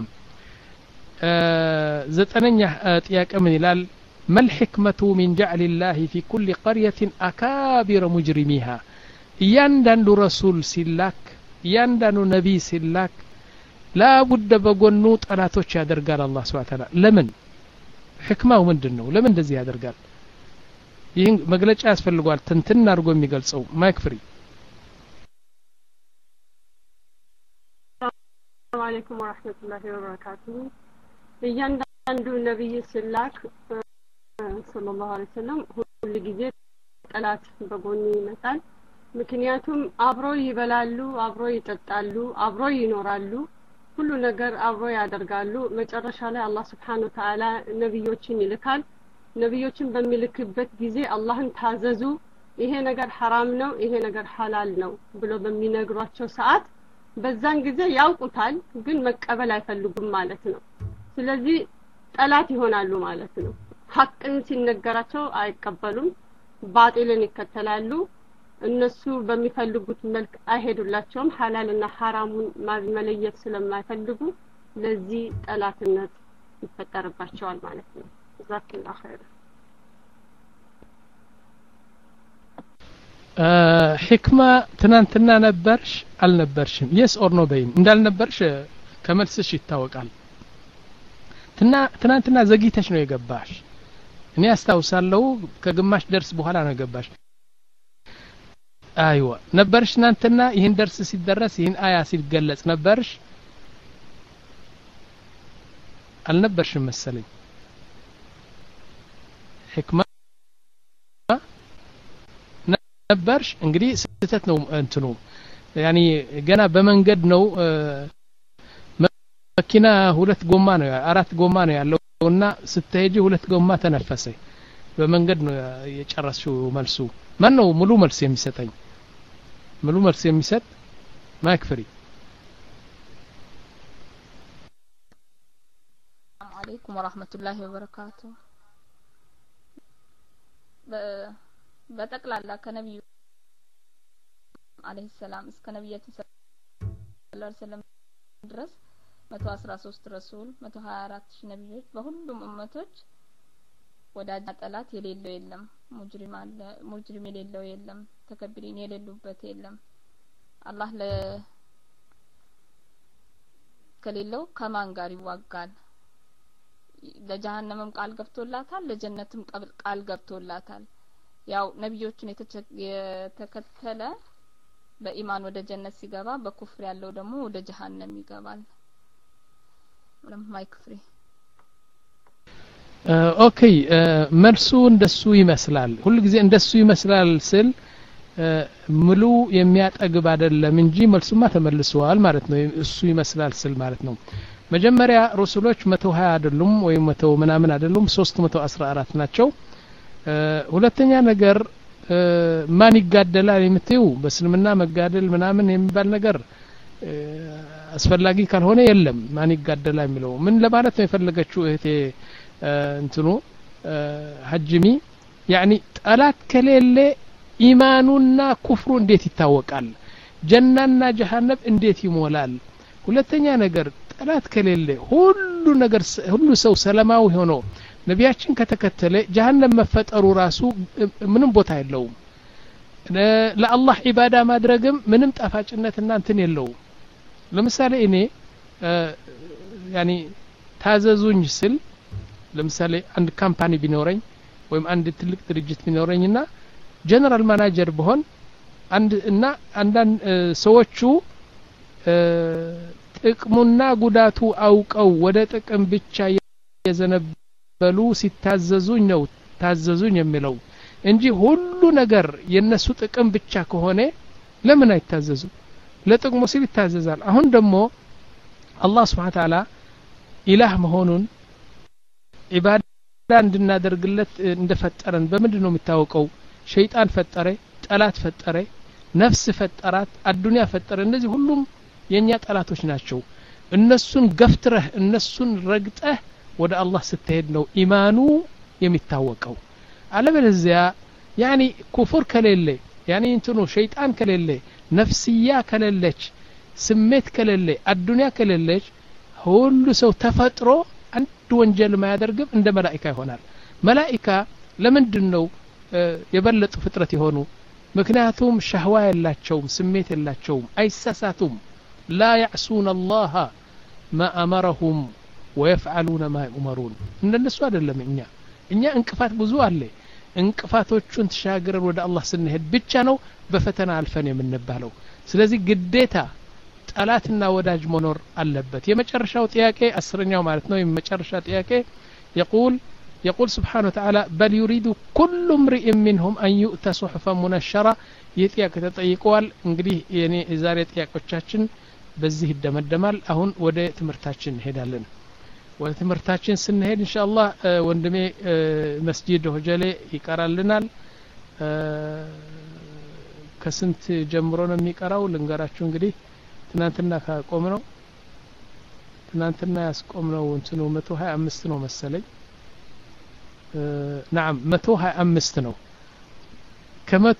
ዘጠነኛ ጥያቄ ምን ይላል ما الحكمة من جعل الله في كل قرية أكابر مجرميها እያንዳንዱ ረሱል ሲላክ እያንዳንዱ ነብይ ሲላክ لا بد በጎኑ ጠላቶች ያደርጋል አላህ Subhanahu Wa Ta'ala ለምን ህክማው ምንድነው ለምን እንደዚህ ያደርጋል ይህን መግለጫ ያስፈልጋል ተንተን አድርጎ የሚገልጸው ማይክ ፍሪ ሰላም አለይኩም ወራህመቱላሂ ወበረካቱሁ እያንዳንዱ ነብይ ሲላክ ሰለላሁ ዐለይሂ ወሰለም ሁሉ ጊዜ ጠላት በጎኑ ይመጣል ምክንያቱም አብሮ ይበላሉ አብሮ ይጠጣሉ አብሮ ይኖራሉ ሁሉ ነገር አብሮ ያደርጋሉ መጨረሻ ላይ አላህ Subhanahu Wa Ta'ala ነብዮችን ይልካል ነብዮችን በሚልክበት ጊዜ አላህን ታዘዙ ይሄ ነገር حرام ነው ይሄ ነገር ሐላል ነው ብሎ በሚነግሯቸው ሰዓት በዛን ጊዜ ያውቁታል ግን መቀበል አይፈልጉም ማለት ነው ስለዚህ ጠላት ይሆናሉ ማለት ነው ሐቅን ሲነገራቸው አይቀበሉም ባጢልን ይከተላሉ እነሱ በሚፈልጉት መልክ አይሄዱላቸውም ሐላልና ሐራሙን መለየት ስለማይፈልጉ ለዚህ ጠላትነት ይፈጠርባቸዋል ማለት ነው ጀዛከላሁ ኸይር ህክማ ትናንትና ነበርሽ አልነበርሽም yes or no በይን እንዳልነበርሽ ከመልስሽ ይታወቃል ትናንትና ዘግይተሽ ነው የገባሽ እኔ አስታውሳለሁ ከግማሽ ደርስ በኋላ ነው የገባሽ አይዋ ነበርሽ እናንተና ይሄን ደርስ ሲደረስ ይሄን አያ ሲገለጽ ነበርሽ አልነበርሽም መሰለኝ ህክማ ነበርሽ እንግዲህ ስተት ነው እንትኑ ያኒ ገና በመንገድ ነው መኪና ሁለት ጎማ ነው አራት ጎማ ነው ያለውና ስትሄጂ ሁለት ጎማ ተነፈሰ በመንገድ ነው የጨረስሽው መልሱ ማን ነው ሙሉ መልስ የሚሰጠኝ ሙሉ መልስ የሚሰጥ ማይክ ፍሪ ሰላም አለይኩም ወራህመቱላሂ ወበረካቱ በጠቅላላ ከነብዩ አለይሂ ሰላም እስከ ነብያችን ሰለላሁ ዐለይሂ ወሰለም ድረስ መቶ አስራ ሶስት ረሱል መቶ ሀያ አራት ሺህ ነብዮች በሁሉም ኡመቶች ወዳጅ ጠላት የሌለው የለም ሙጅሪም አለ ሙጅሪም የሌለው የለም ተከብሪን የሌሉበት የለም አላህ ለ ከሌለው ከማን ጋር ይዋጋል ለጀሃነምም ቃል ገብቶላታል ለጀነትም ቃል ገብቶላታል ያው ነብዮችን የተከተለ በኢማን ወደ ጀነት ሲገባ በኩፍር ያለው ደግሞ ወደ ጀሃነም ይገባል ማይክ ፍሪ ኦኬ መልሱ እንደሱ ይመስላል ሁሉ ጊዜ እንደሱ ይመስላል ስል ሙሉ የሚያጠግብ አይደለም እንጂ መልሱማ ተመልሷል ማለት ነው እሱ ይመስላል ስል ማለት ነው መጀመሪያ ረሱሎች መቶ ሀያ አይደሉም ወይ መቶ ምናምን አይደሉም ሶስት መቶ አስራ አራት ናቸው ሁለተኛ ነገር ማን ይጋደላል የምትዩ በእስልምና መጋደል ምናምን የሚባል ነገር አስፈላጊ ካልሆነ የለም ማን ይጋደላል የሚለው ምን ለማለት ነው የፈለገችው እህቴ እንትኑ ሀጅሚ ያኒ ጠላት ከሌለ ኢማኑና ኩፍሩ እንዴት ይታወቃል ጀናና ጀሃነም እንዴት ይሞላል ሁለተኛ ነገር ጠላት ከሌለ ሁሉ ነገር ሁሉ ሰው ሰላማዊ ሆኖ ነቢያችን ከተከተለ ጀሃነም መፈጠሩ ራሱ ምንም ቦታ የለውም ለአላህ ኢባዳ ማድረግም ምንም ጣፋጭነትና እንትን የለውም ለምሳሌ እኔ ያኒ ታዘዙኝ ስል ለምሳሌ አንድ ካምፓኒ ቢኖረኝ ወይም አንድ ትልቅ ድርጅት ቢኖረኝና ጀነራል ማናጀር በሆን አንድ እና አንዳንድ ሰዎቹ ጥቅሙና ጉዳቱ አውቀው ወደ ጥቅም ብቻ የዘነበሉ ሲታዘዙኝ ነው ታዘዙኝ የሚለው እንጂ ሁሉ ነገር የነሱ ጥቅም ብቻ ከሆነ ለምን አይታዘዙ ለጥቅሙ ሲል ይታዘዛል አሁን ደግሞ አላህ Subhanahu Wa Ta'ala ኢላህ መሆኑን ኢባዳ እንድናደርግለት እንደፈጠረን በምንድነው የሚታወቀው ሸይጣን ፈጠረ ጠላት ፈጠረ ነፍስ ፈጠራት አዱንያ ፈጠረ እነዚህ ሁሉም የኛ ጠላቶች ናቸው እነሱን ገፍትረህ እነሱን ረግጠህ ወደ አላህ ስትሄድ ነው ኢማኑ የሚታወቀው አለበለዚያ ያኒ ኩፍር ከሌለ ያኒ እንትኑ ሸይጣን ከሌለ ነፍስያ ከሌለች ስሜት ከሌለ አዱንያ ከሌለች ሁሉ ሰው ተፈጥሮ አንድ ወንጀል ማያደርግም እንደ መላእክት ይሆናል መላእክት ለምንድነው የበለጡ ፍጥረት የሆኑ ምክንያቱም ሸህዋ የላቸውም ስሜት የላቸውም አይሳሳቱም لا يعصون الله ما أمرهم ويفعلون ما يؤمرون እነሱ አይደለም እኛ እኛ እንቅፋት ብዙ አለ እንቅፋቶቹን ተሻግረን ወደ አላህ ስንሄድ ብቻ ነው በፈተና አልፈን የምንባለው ስለዚህ ግዴታ ጠላትና ወዳጅ መኖር አለበት የመጨረሻው ጥያቄ አስረኛው ማለት ነው የመጨረሻ ጥያቄ يقول يقول سبحانه وتعالى بل يريد كل امرئ منهم أن يؤتى صحفا منشرة يطيق تطيقوال እንግዲህ የኔ ዛሬ ጥያቄዎቻችን በዚህ ይደመደማል አሁን ወደ ትምርታችን እንሄዳለን ወደ ትምርታችን ስንሄድ ኢንሻአላህ ወንድሜ መስጂድ ሆጀሌ ይቀራልናል ከስንት ጀምሮ ነው የሚቀራው ልንገራችሁ እንግዲህ ትናንትና ካቆምነው ትናንትና ያስቆምነው እንትኑ መቶ ሀያ አምስት ነው መሰለኝ نعم መቶ ሀያ አምስት ነው ከመቶ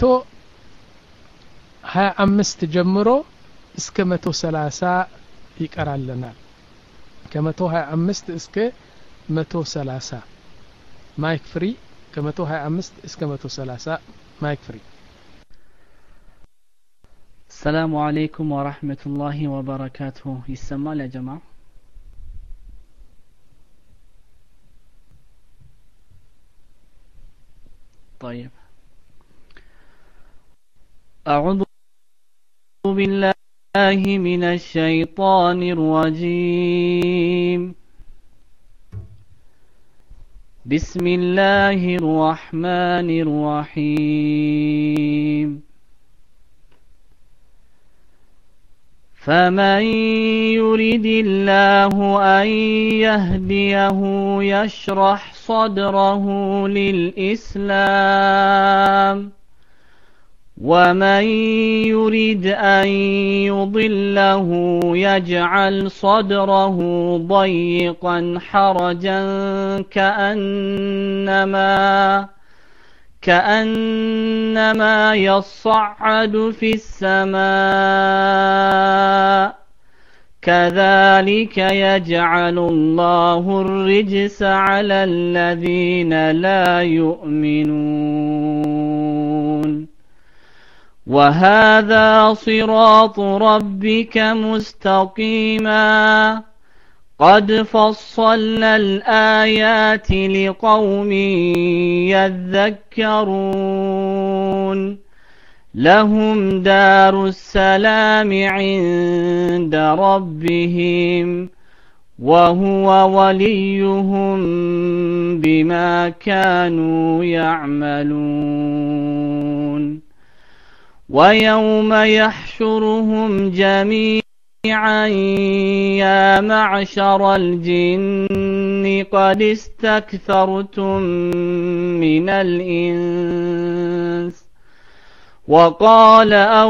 ሀያ አምስት ጀምሮ እስከ መቶ ሰላሳ ይቀራልናል ከመቶ ሀያ አምስት እስከ መቶ ሰላሳ ማይክ ፍሪ ከመቶ ሀያ አምስት እስከ መቶ ሰላሳ ማይክ ፍሪ السلام عليكم ورحمة الله وبركاته يسمى يا جماعة طيب أعوذ بالله من الشيطان الرجيم بسم الله الرحمن الرحيم فمن يريد الله أن يهديه يشرح صدره للإسلام ومن يريد أن يضله يجعل صدره ضيقا حرجا كأنما كأنما يصعد في السماء كذلك يجعل الله الرجس على الذين لا يؤمنون وهذا صراط ربك مستقيما قد فصلنا الآيات لقوم يذكرون لهم دار السلام عند ربهم وهو وليهم بما كانوا يعملون ويوم يحشرهم جميعا يا معشر الجن قد استكثرتم من الإنس وقال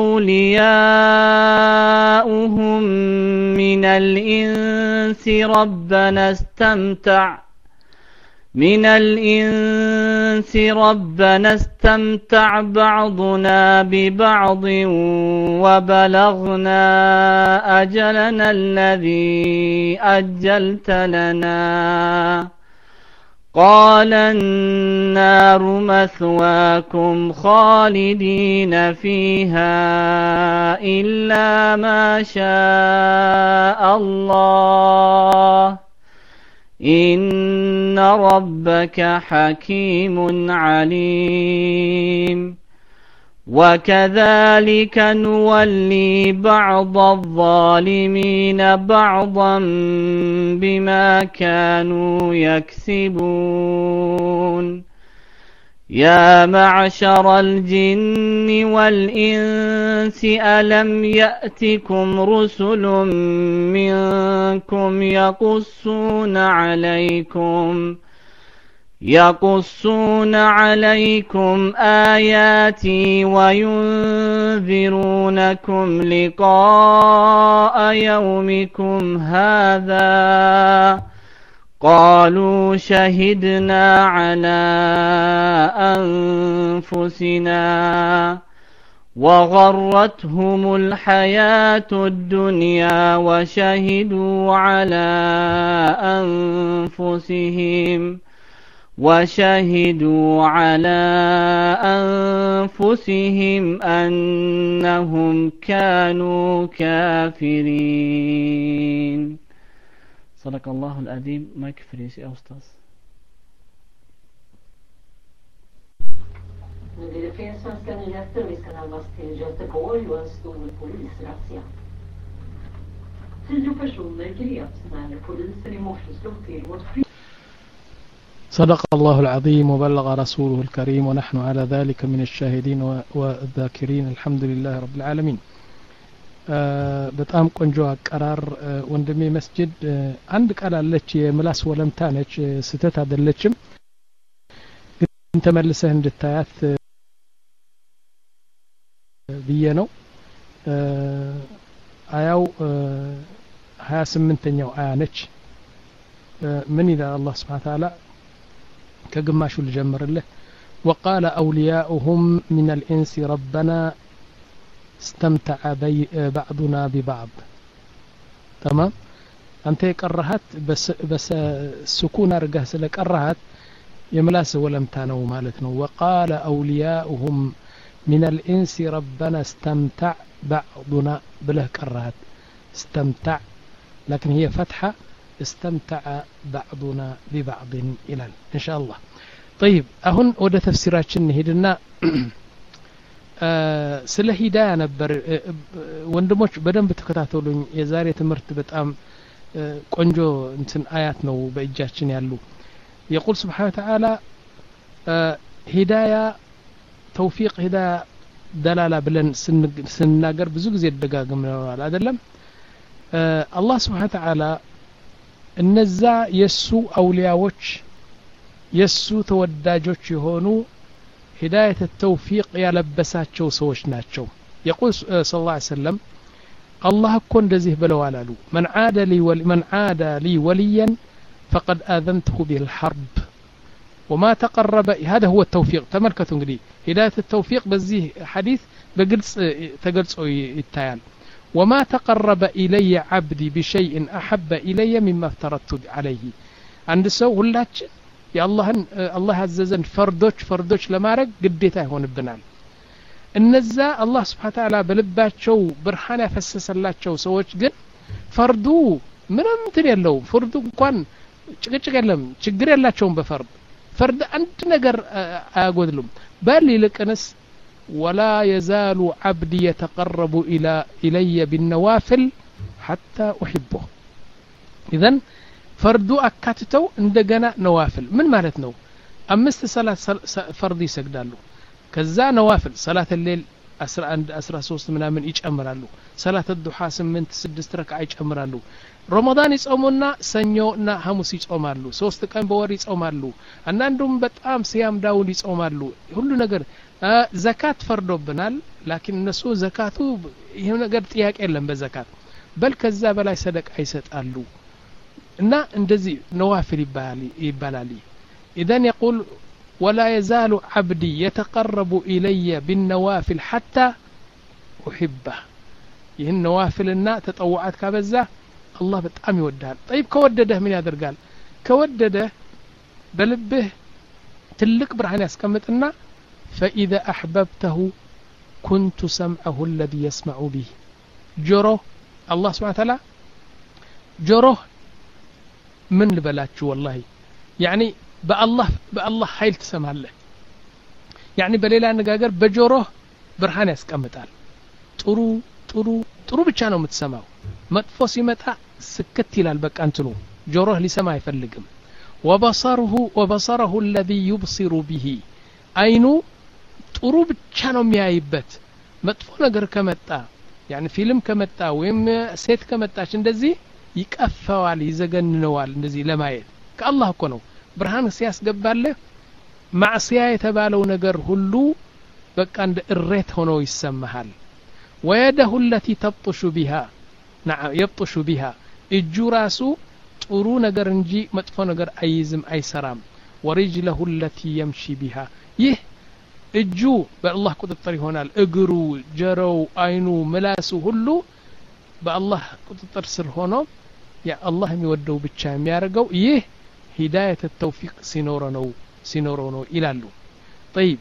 أولياؤهم من الإنس ربنا استمتع من الإنس ربنا استمتع بعضنا ببعض وبلغنا أجلنا الذي أجلت لنا قال النار مثواكم خالدين فيها إلا ما شاء الله إن ربك حكيم عليم وكذلك نولي بعض الظالمين بعضا بما كانوا يكسبون يا معشر الجن والإنس ألم يأتكم رسل منكم يقصون عليكم يقصون عليكم آياتي وينذرونكم لقاء يومكم هذا قالوا شهدنا على أنفسنا وغرتهم الحياة الدنيا وشهدوا على أنفسهم وشهدوا على أنفسهم أنهم كانوا كافرين. صدق الله العظيم. ما يكفريش يا أستاذ. Nu blir det fler svenska nyheter. Vi ska närmast till Göteborg och en stor polisrazzia. Tio personer greps när polisen i morse slog till mot fri... صدق الله العظيم وبلغ رسوله الكريم ونحن على ذلك من الشاهدين والذاكرين الحمد لله رب العالمين. በጣም ቆንጆ አቀራር ወንድሜ መስጂድ አንድ ቃል አለች የምላስ ወለምታ ነች ስተት አይደለችም ግን ተመልሰህ እንድታያት ብዬ ነው አያው ሀያ ስምንተኛው አያ ነች ምን ይላል አላህ Subhanahu Wa Ta'ala ከግማሹ ልጀምርልህ وقال أولياؤهم من الإنس ربنا استمتع بعضنا ببعض تمام أنت قرهت بس بس سكون أرجع سلك قرهت يملاس ولم تانو مالتنا وقال أولياؤهم من الإنس ربنا استمتع بعضنا بله قرهت استمتع لكن هي فتحة استمتع بعضنا ببعض إلى إن شاء الله. طيب أهون وده تفسيراتنا هيدنا ስለ ሂዳያ ነበር ወንድሞች በደንብ ተከታተሉኝ የዛሬ ትምህርት በጣም ቆንጆ እንትን አያት ነው በእጃችን ያሉ يقول سبحانه وتعالى ሂዳያ ተውፊቅ ሂዳያ ደላላ ብለን ስንናገር ብዙ ጊዜ ደጋግመናል አይደለም አላህ Subhanahu Wa Ta'ala እነዛ የሱ አውሊያዎች የሱ ተወዳጆች የሆኑ هداية التوفيق يلبساتشو سوش ناتشو يقول صلى الله عليه وسلم الله كن دزيه بلوالالو من عاد لي ول من عاد لي وليا فقد آذنته بالحرب وما تقرب هذا هو التوفيق تملكتوا انجدي هداية التوفيق بزيه حديث بقلص تقلصوا يتايال وما تقرب إلي عبدي بشيء أحب إلي مما افترضت عليه عند سو هلاتش የአላህን አላህ ያዘዘን ፈርዶች ፈርዶች ለማድረግ ግዴታ ይሆንብናል እነዛ አላህ Subhanahu Wa Ta'ala በልባቸው ብርሃን ያፈሰሰላቸው ሰዎች ግን ፈርዱ ምንም እንትን የለው ፈርዱ እንኳን ጭቅጭቅ የለም ችግር የላቸውም በፈርድ ፈርድ አንድ ነገር አያጎድሉም በል ይልቅንስ ولا يزال عبدي يتقرب الى الي بالنوافل حتى احبه اذن ፈርዱ አካትተው እንደገና ነዋፍል ምን ማለት ነው አምስት ሰላት ፈርድ ይሰግዳሉ ከዛ ነዋፍል ሰላት الليل አስራ አንድ አስራ ሶስት ምናምን ይጨምራሉ ሰላት الضحى ስምንት ስድስት ረካዓ ይጨምራሉ ረመዳን ይጾሙና ሰኞና ሐሙስ ይጾማሉ ሶስት ቀን በወር ይጾማሉ አንዳንዱም በጣም ሲያም ዳውል ይጾማሉ ሁሉ ነገር ዘካት ፈርዶብናል ላኪን እነሱ ዘካቱ ይሄ ነገር ጥያቄ የለም በዘካት በል ከዛ በላይ ሰደቃ ይሰጣሉ እና እንደዚህ ነዋፊል ይባላል ይባላል إذن يقول ولا يزال عبدي يتقرب إلي بالنوافل حتى أحبه ይህን ነዋፊልና ተጠዋዓት ካበዛ አላህ በጣም ይወዳል طيب ከወደደህ ምን ያደርጋል ከወደደህ በልብህ ትልቅ ብርሃን ያስቀምጥና فإذا أحببته كنت سمعه الذي يسمع به ጆሮ الله سبحانه وتعالى ጆሮ ምን ልበላችሁ والله يعني بالله بالله ኃይል ትሰማለህ يعني በሌላ አነጋገር በጆሮህ ብርሃን ያስቀምጣል ጥሩ ጥሩ ጥሩ ብቻ ነው የምትሰማው መጥፎ ሲመጣ ስክት ይላል በቃ እንትኑ ጆሮህ ሊሰማ አይፈልግም وبصره وبصره الذي يبصر به አይኑ ጥሩ ብቻ ነው የሚያይበት መጥፎ ነገር ከመጣ يعني ፊልም ከመጣ ወይም ሴት ከመጣች እንደዚህ ይቀፈዋል ይዘገንነዋል እንደዚህ ለማየት ከአላህ እኮ ነው ብርሃን ሲያስገባልህ ማዕሲያ የተባለው ነገር ሁሉ በቃ እንደ እሬት ሆኖ ይሰማሃል ويده التي تبطش بها نعم يبطش بها እጁ ራሱ ጥሩ ነገር እንጂ መጥፎ ነገር አይዝም አይሰራም ورجله التي يمشي بها ይህ እጁ በአላህ ቁጥጥር ይሆናል እግሩ ጀሮው አይኑ ምላሱ ሁሉ በአላህ ቁጥጥር ስር ሆኖ ያ አላህ የሚወደው ብቻ የሚያደርገው ይህ ሂዳየት ተውፊቅ ሲኖረው ነው ሲኖረው ነው ይላሉ طيب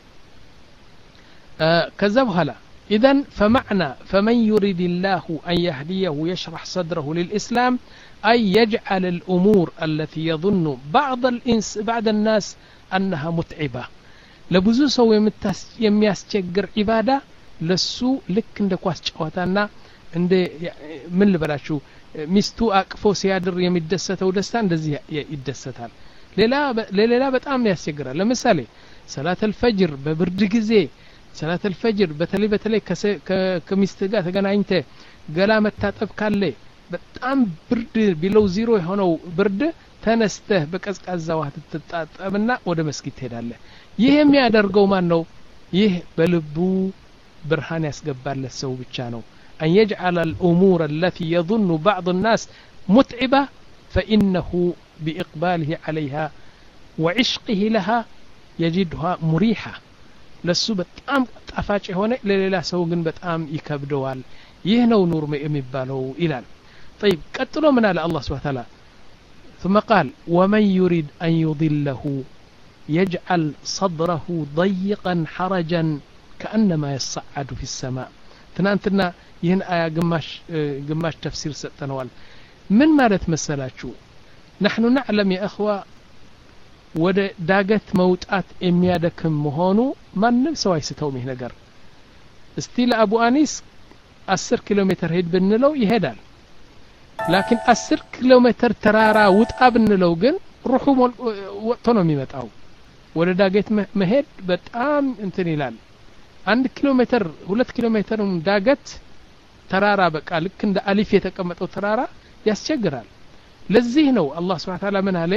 ከዛ በኋላ إذن فمعنى فمن يريد الله أن يهديه يشرح صدره للإسلام أي يجعل الأمور التي يظن بعض الإنس بعض الناس أنها متعبة لبزو سو يمياسجر عبادة لسو لك عند كواس جواتنا عند من لبلاشو مستو أكفو سيادر يمدسته ودستان دزي يدستان ليلا ليلا بتأم ياسجر لمثالي صلاة الفجر ببرد جزي صلاة الفجر بتلي بتلي كمستجا تجناينت قلا متاتب كله بتأم برد بلو زيرو هنا برد تنسته بكز كزوات تتأمنا وده مسكت هذا له يهم يا درجو ما نو يه بلبو برهان يسقبل للسو بتشانو أن يجعل الأمور التي يظن بعض الناس متعبة فإنه بإقباله عليها وعشقه لها يجدها مريحة ለሱ በጣም ጣፋጭ ሆነ ለሌላ ሰው ግን በጣም ይከብደዋል ይህ ነው ኑር የሚባለው ይላል طيب ቀጥሎ ምን አለ አላህ Subhanahu Wa Ta'ala ثم قال ومن يريد أن يضله يجعل صدره ضيقا حرجا كأنما يصعد في السماء ትናንትና ይህን አያ ግማሽ ግማሽ ተፍሲር ሰጥተናል ምን ማለት መሰላችሁ نحن نعلم يا اخوه ወደ ዳገት መውጣት የሚያደክም መሆኑ ማንም ሰው አይስተውም ይሄ ነገር እስቲ ለአቡ አኒስ አስር ኪሎ ሜትር ሄድ ብንለው ይሄዳል ላኪን አስር ኪሎ ሜትር ተራራ ውጣ ብንለው ግን ሩሑ ወጥቶ ነው የሚመጣው ወደ ዳገት መሄድ በጣም እንትን ይላል አንድ ኪሎ ሜትር ሁለት ኪሎ ሜትር ዳገት ተራራ በቃ ልክ እንደ አሊፍ የተቀመጠው ተራራ ያስቸግራል ለዚህ ነው አላህ Subhanahu Wa Ta'ala ምን አለ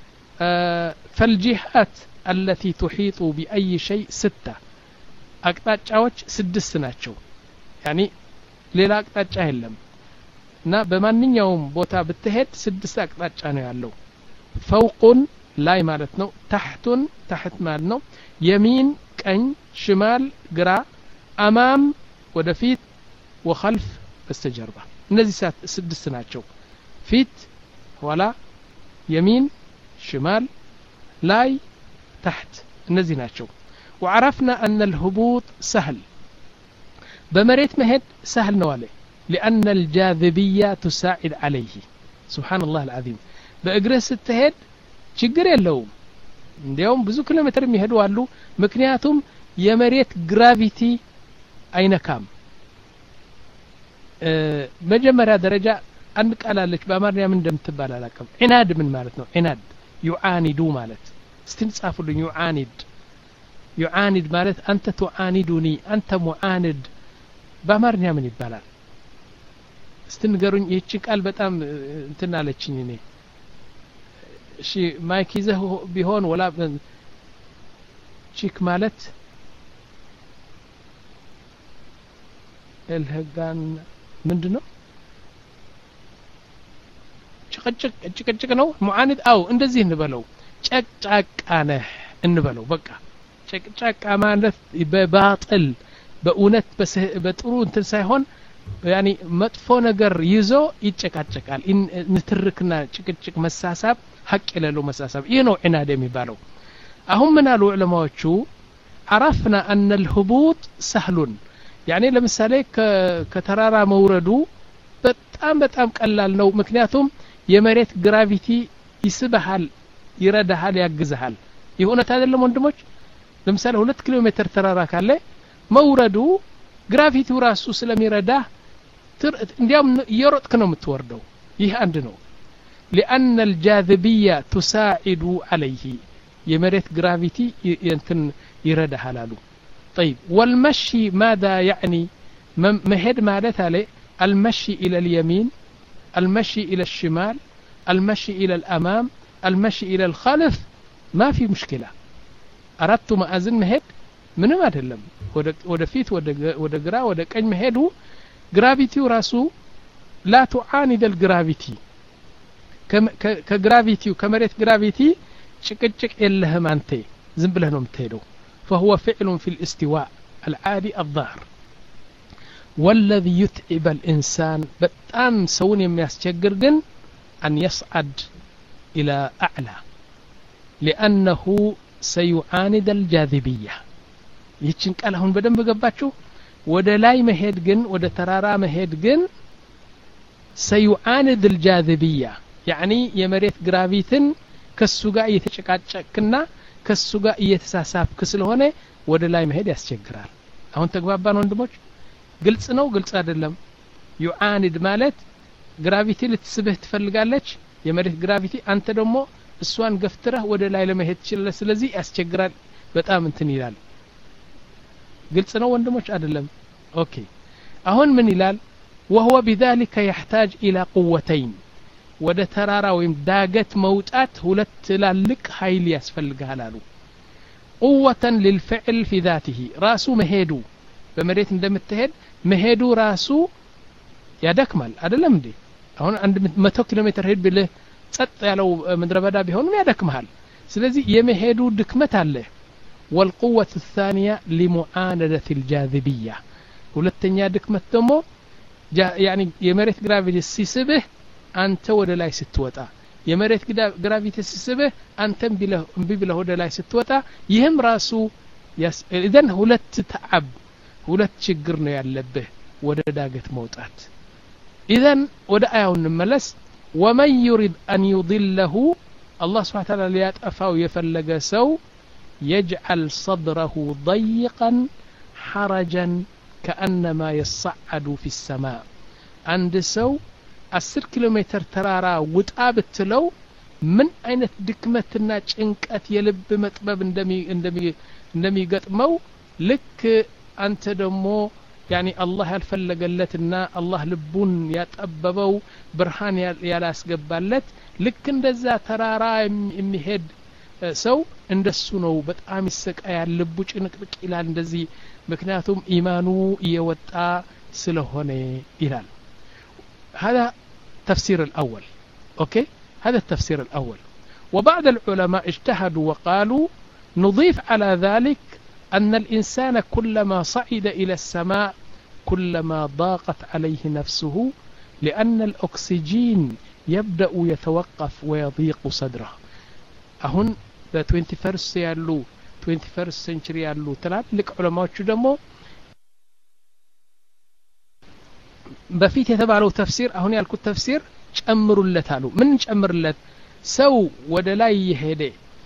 فالجهات التي تحيط بأي شيء ستة أقطاعዎች ስድስት ናቸው يعني ሌላ አቅጣጫ የለም እና በማንኛውም ቦታ ብትሄድ ስድስት አቅጣጫ ነው ያለው فوق ላይ ማለት ነው تحت تحت ማለት ነው يمين ቀኝ ሽማል ግራ أمام ወደፊት وخلف በስተጀርባ እነዚህ ስድስት ናቸው ፊት ኋላ يمين شمال لاي تحت እነዚህ ናቸው وعرفنا أن الهبوط سهل بمريت مهد سهل نواله لأن الجاذبية تساعد عليه سبحان الله العظيم بأجرس التهد ችግር የለውም እንዲያውም ብዙ ኪሎ ሜትር የሚሄዱ አሉ ምክንያቱም የመሬት ግራቪቲ አይነካም መጀመሪያ ደረጃ አንድ ቃል አለች በአማርኛ ምን እንደምትባል አላውቅም ዒናድ ምን ማለት ነው ዒናድ يعاند مالت استنصافوا له يعاند يعاند مالت أنت تعاندني أنت معاند بامرنيا من يبالال استنقرون يهيك قال بتام انتنا لتشኝ እኔ እሺ ማይክ ይዘህ ቢሆን ወላ ቺክ ማለት الهجان ምንድነው ጭቅጭቅ ጭቅጭቅ ነው ሙዓኒድ አው እንደዚህ እንበለው ጨቅጫቃ ነህ እንበለው በቃ ጨቅጫቃ ማለት በባጥል በእውነት በጥሩ እንትን ሳይሆን ያኒ መጥፎ ነገር ይዞ ይጨቃጨቃል ንትርክና ጭቅጭቅ መሳሳብ ሐቅ የሌለው መሳሳብ ይህ ነው ዒናድ የሚባለው አሁን ምን አሉ ዑለማዎቹ عرفنا أن الهبوط سهل يعني ለምሳሌ ከተራራ መውረዱ በጣም በጣም ቀላል ነው ምክንያቱም የመሬት ግራቪቲ ይስበሃል ይረዳሃል ያግዝሃል ይሁንታ አይደለም ወንድሞች ለምሳሌ ሁለት ኪሎ ሜትር ተራራ ካለ መውረዱ ግራቪቲው ራሱ ስለሚረዳ እንዲያም እየሮጥክ ነው የምትወርደው ይህ አንድ ነው لأن الجاذبية تساعد عليه የመሬት ግራቪቲ እንትን ይረዳሃል አሉ طيب والمشي ماذا يعني مهد مالت عليه المشي إلى اليمين المشي إلى الشمال المشي إلى الأمام المشي إلى الخلف ما في مشكلة أردت ما أزن مهد من ما تلم ودا فيت ودا ودا جرا ودا كأن مهدو جرافيتي وراسو لا تعاند الجرافيتي كم كجرافيتي وكمريت جرافيتي شكشك إلهم أنت زنبله نوم تيدو فهو فعل في الاستواء العادي الظاهر والذي يتعب الإنسان بتام سوني يسجر جن أن يصعد إلى أعلى لأنه سيعاند الجاذبية يتشنك ألهن بدن بقباتشو ودا لاي مهد جن ودا ترارا مهد جن سيعاند الجاذبية يعني يمريت جرافيتن كالسوغا يتشكاكنا كالسوغا يتساساب كسلهونه ودا لاي مهد يسجرال أهون تقبابان وندموش ግልጽ ነው ግልጽ አይደለም ዩአኒድ ማለት ግራቪቲ ልትስብህ ትፈልጋለች የመሬት ግራቪቲ አንተ ደግሞ እሷን ገፍትረህ ወደ ላይ ለመሄድ ይችላል ስለዚህ ያስቸግራል በጣም እንትን ይላል ግልጽ ነው ወንድሞች አይደለም ኦኬ አሁን ምን ይላል وهو بذلك يحتاج الى قوتين ወደ ተራራ ወይም ዳገት መውጣት ሁለት ትላልቅ ኃይል ያስፈልጋል አሉ قوة للفعل في ذاته ራሱ መሄዱ በመሬት እንደምትሄድ መሄዱ ራሱ ያደክማል አይደለም እንዴ አሁን አንድ መቶ ኪሎ ሜትር ሄድ ብለህ ጸጥ ያለው ምድረበዳ ቢሆንም ያደክማል ስለዚህ የመሄዱ ድክመት አለ والقوة الثانية لمعاندة الجاذبية ሁለተኛ ድክመት ደግሞ يعني የመሬት ግራቪቲ ሲስብህ አንተ ወደ ላይ ስትወጣ የመሬት ግራቪቲ ሲስብህ አንተም ቢለህ እምቢ ብለህ ወደ ላይ ስትወጣ ይህም ራሱ اذا ሁለት ተዓብ ሁለት ችግር ነው ያለብህ ወደ ዳገት መውጣት اذا ወደ አያው እንመለስ ومن يريد ان يضله الله سبحانه وتعالى ليطفاو የፈለገ ሰው يجعل صدره ضيقا حرجا كانما يصعد في السماء عند ሰው አስር ኪሎ ሜትር ተራራ ውጣ ብትለው ምን አይነት ድክመትና ጭንቀት የልብ መጥበብ እንደሚ እንደሚ እንደሚገጥመው ልክ አንተ ደግሞ ያኒ አላህ ያልፈለገለትና አላህ ልቡን ያጠበበው ብርሃን ያላስገባለት ልክ እንደዛ ተራራ የሚሄድ ሰው እንደሱ ነው በጣም ይሰቃያል ልቡ ጭንቅልቅ ይላል እንደዚህ ምክንያቱም ኢማኑ እየወጣ ስለሆነ ይላል هذا تفسير الأول أوكي هذا التفسير الأول وبعض العلماء اجتهدوا وقالوا نضيف على ذلك أن الإنسان كلما صعد إلى السماء كلما ضاقت عليه نفسه لأن الأكسجين يبدأ يتوقف ويضيق صدره أهون the twenty-first يالو twenty-first century يالو تلات لك علماء دمو በፊት የተባለው ተፍሲር አሁን ያልኩት ተፍሲር ጨምሩለታሉ ምን ጨምርለት ሰው ወደ ላይ ይሄደ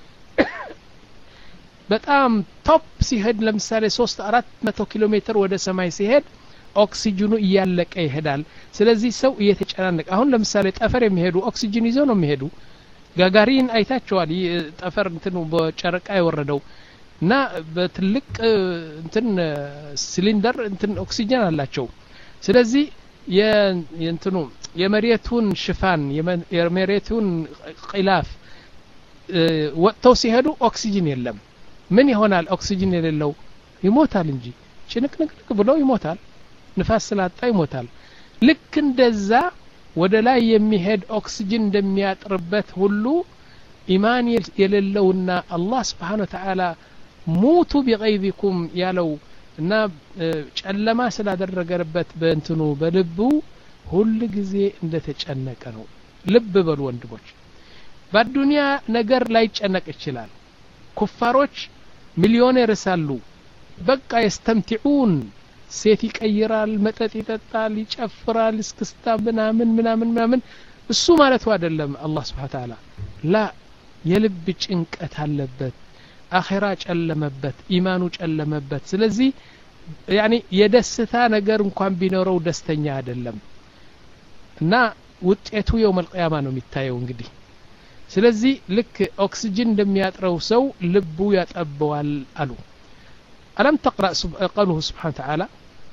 በጣም ቶፕ ሲሄድ ለምሳሌ ሶስት አራት መቶ ኪሎ ሜትር ወደ ሰማይ ሲሄድ ኦክሲጅኑ እያለቀ ይሄዳል ስለዚህ ሰው እየተጨናነቀ አሁን ለምሳሌ ጠፈር የሚሄዱ ኦክሲጅን ይዘው ነው የሚሄዱ ጋጋሪን አይታቸዋል ጠፈር እንትኑ በጨረቃ የወረደው እና በትልቅ እንትን ሲሊንደር እንትን ኦክሲጅን አላቸው ስለዚህ የእንትኑ የመሬቱን ሽፋን የመሬቱን ቂላፍ ወጥተው ሲሄዱ ኦክሲጅን የለም ምን ይሆናል ኦክሲጅን የሌለው ይሞታል እንጂ ጭንቅንቅንቅ ብሎ ይሞታል ንፋስ ስላጣ ይሞታል ልክ እንደዛ ወደ ላይ የሚሄድ ኦክሲጅን እንደሚያጥርበት ሁሉ ኢማን የሌለውና አላህ Subhanahu Wa Ta'ala ሙቱ ቢገይዚኩም ያለው እና ጨለማ ስላደረገበት በእንትኑ በልቡ ሁሉ ጊዜ እንደተጨነቀ ነው ልብ በሉ ወንድሞች በዱንያ ነገር ላይ ጨነቅ ይችላል ኩፋሮች ሚሊዮነርስ አሉ በቃ يستمتعون ሴት ይቀይራል መጠጥ ይጠጣል ይጨፍራል እስክስታ ምናምን ምናምን ምናምን እሱ ማለት አይደለም አላህ Subhanahu Wa Ta'ala ላ የልብ ጭንቀት አለበት አኺራ ጨለመበት ኢማኑ ጨለመበት ስለዚህ يعني የደስታ ነገር እንኳን ቢኖረው ደስተኛ አይደለም እና ውጤቱ يوم القيامه ነው የሚታየው እንግዲህ ስለዚህ ልክ ኦክሲጅን እንደሚያጥረው ሰው ልቡ ያጠበዋል አሉ አለም تقرأ قوله سبحانه وتعالى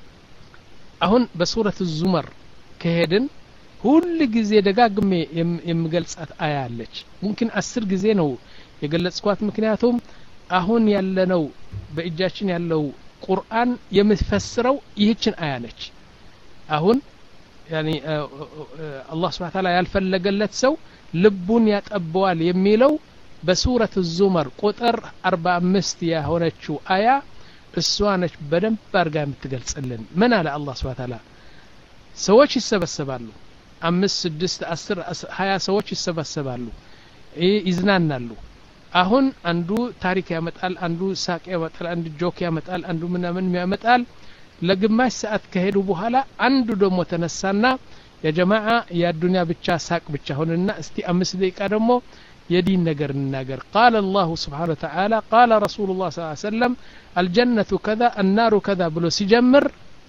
አሁን በሱረቱ ዙመር ከሄድን ሁሉ ጊዜ ደጋግሜ የምገልጻት አያ አለች ሙምኪን አስር ጊዜ ነው የገለጽኳት ምክንያቱም አሁን ያለነው በእጃችን ያለው ቁርአን የምትፈስረው ይህችን አያ ነች አሁን يعني الله سبحانه وتعالى ያልፈለገለት ሰው ልቡን ያጠበዋል የሚለው በሱረቱ ዙመር ቁጥር አርባ አምስት የሆነችው አያ እሷ ነች በደንብ አርጋ የምትገልጽልን ምን አለ አላህ Subhanahu Wa Ta'ala ሰዎች ይሰበሰባሉ አምስት ስድስት አስር ሀያ ሰዎች ይሰበሰባሉ ይዝናናሉ አሁን አንዱ ታሪክ ያመጣል አንዱ ሳቅ ያመጣል አንዱ ጆክ ያመጣል አንዱ ምናምን ያመጣል ለግማሽ ሰዓት ከሄዱ በኋላ አንዱ ደግሞ ተነሳና የጀማዓ የዱንያ ብቻ ሳቅ ብቻ ሆነና እስቲ አምስት ደቂቃ ደግሞ የዲን ነገር እንናገር قال الله سبحانه وتعالى قال رسول الله صلى الله عليه وسلم الجنة كذا النار كذا ብሎ ሲጀምር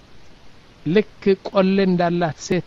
ልክ ቆሌ እንዳላት ሴት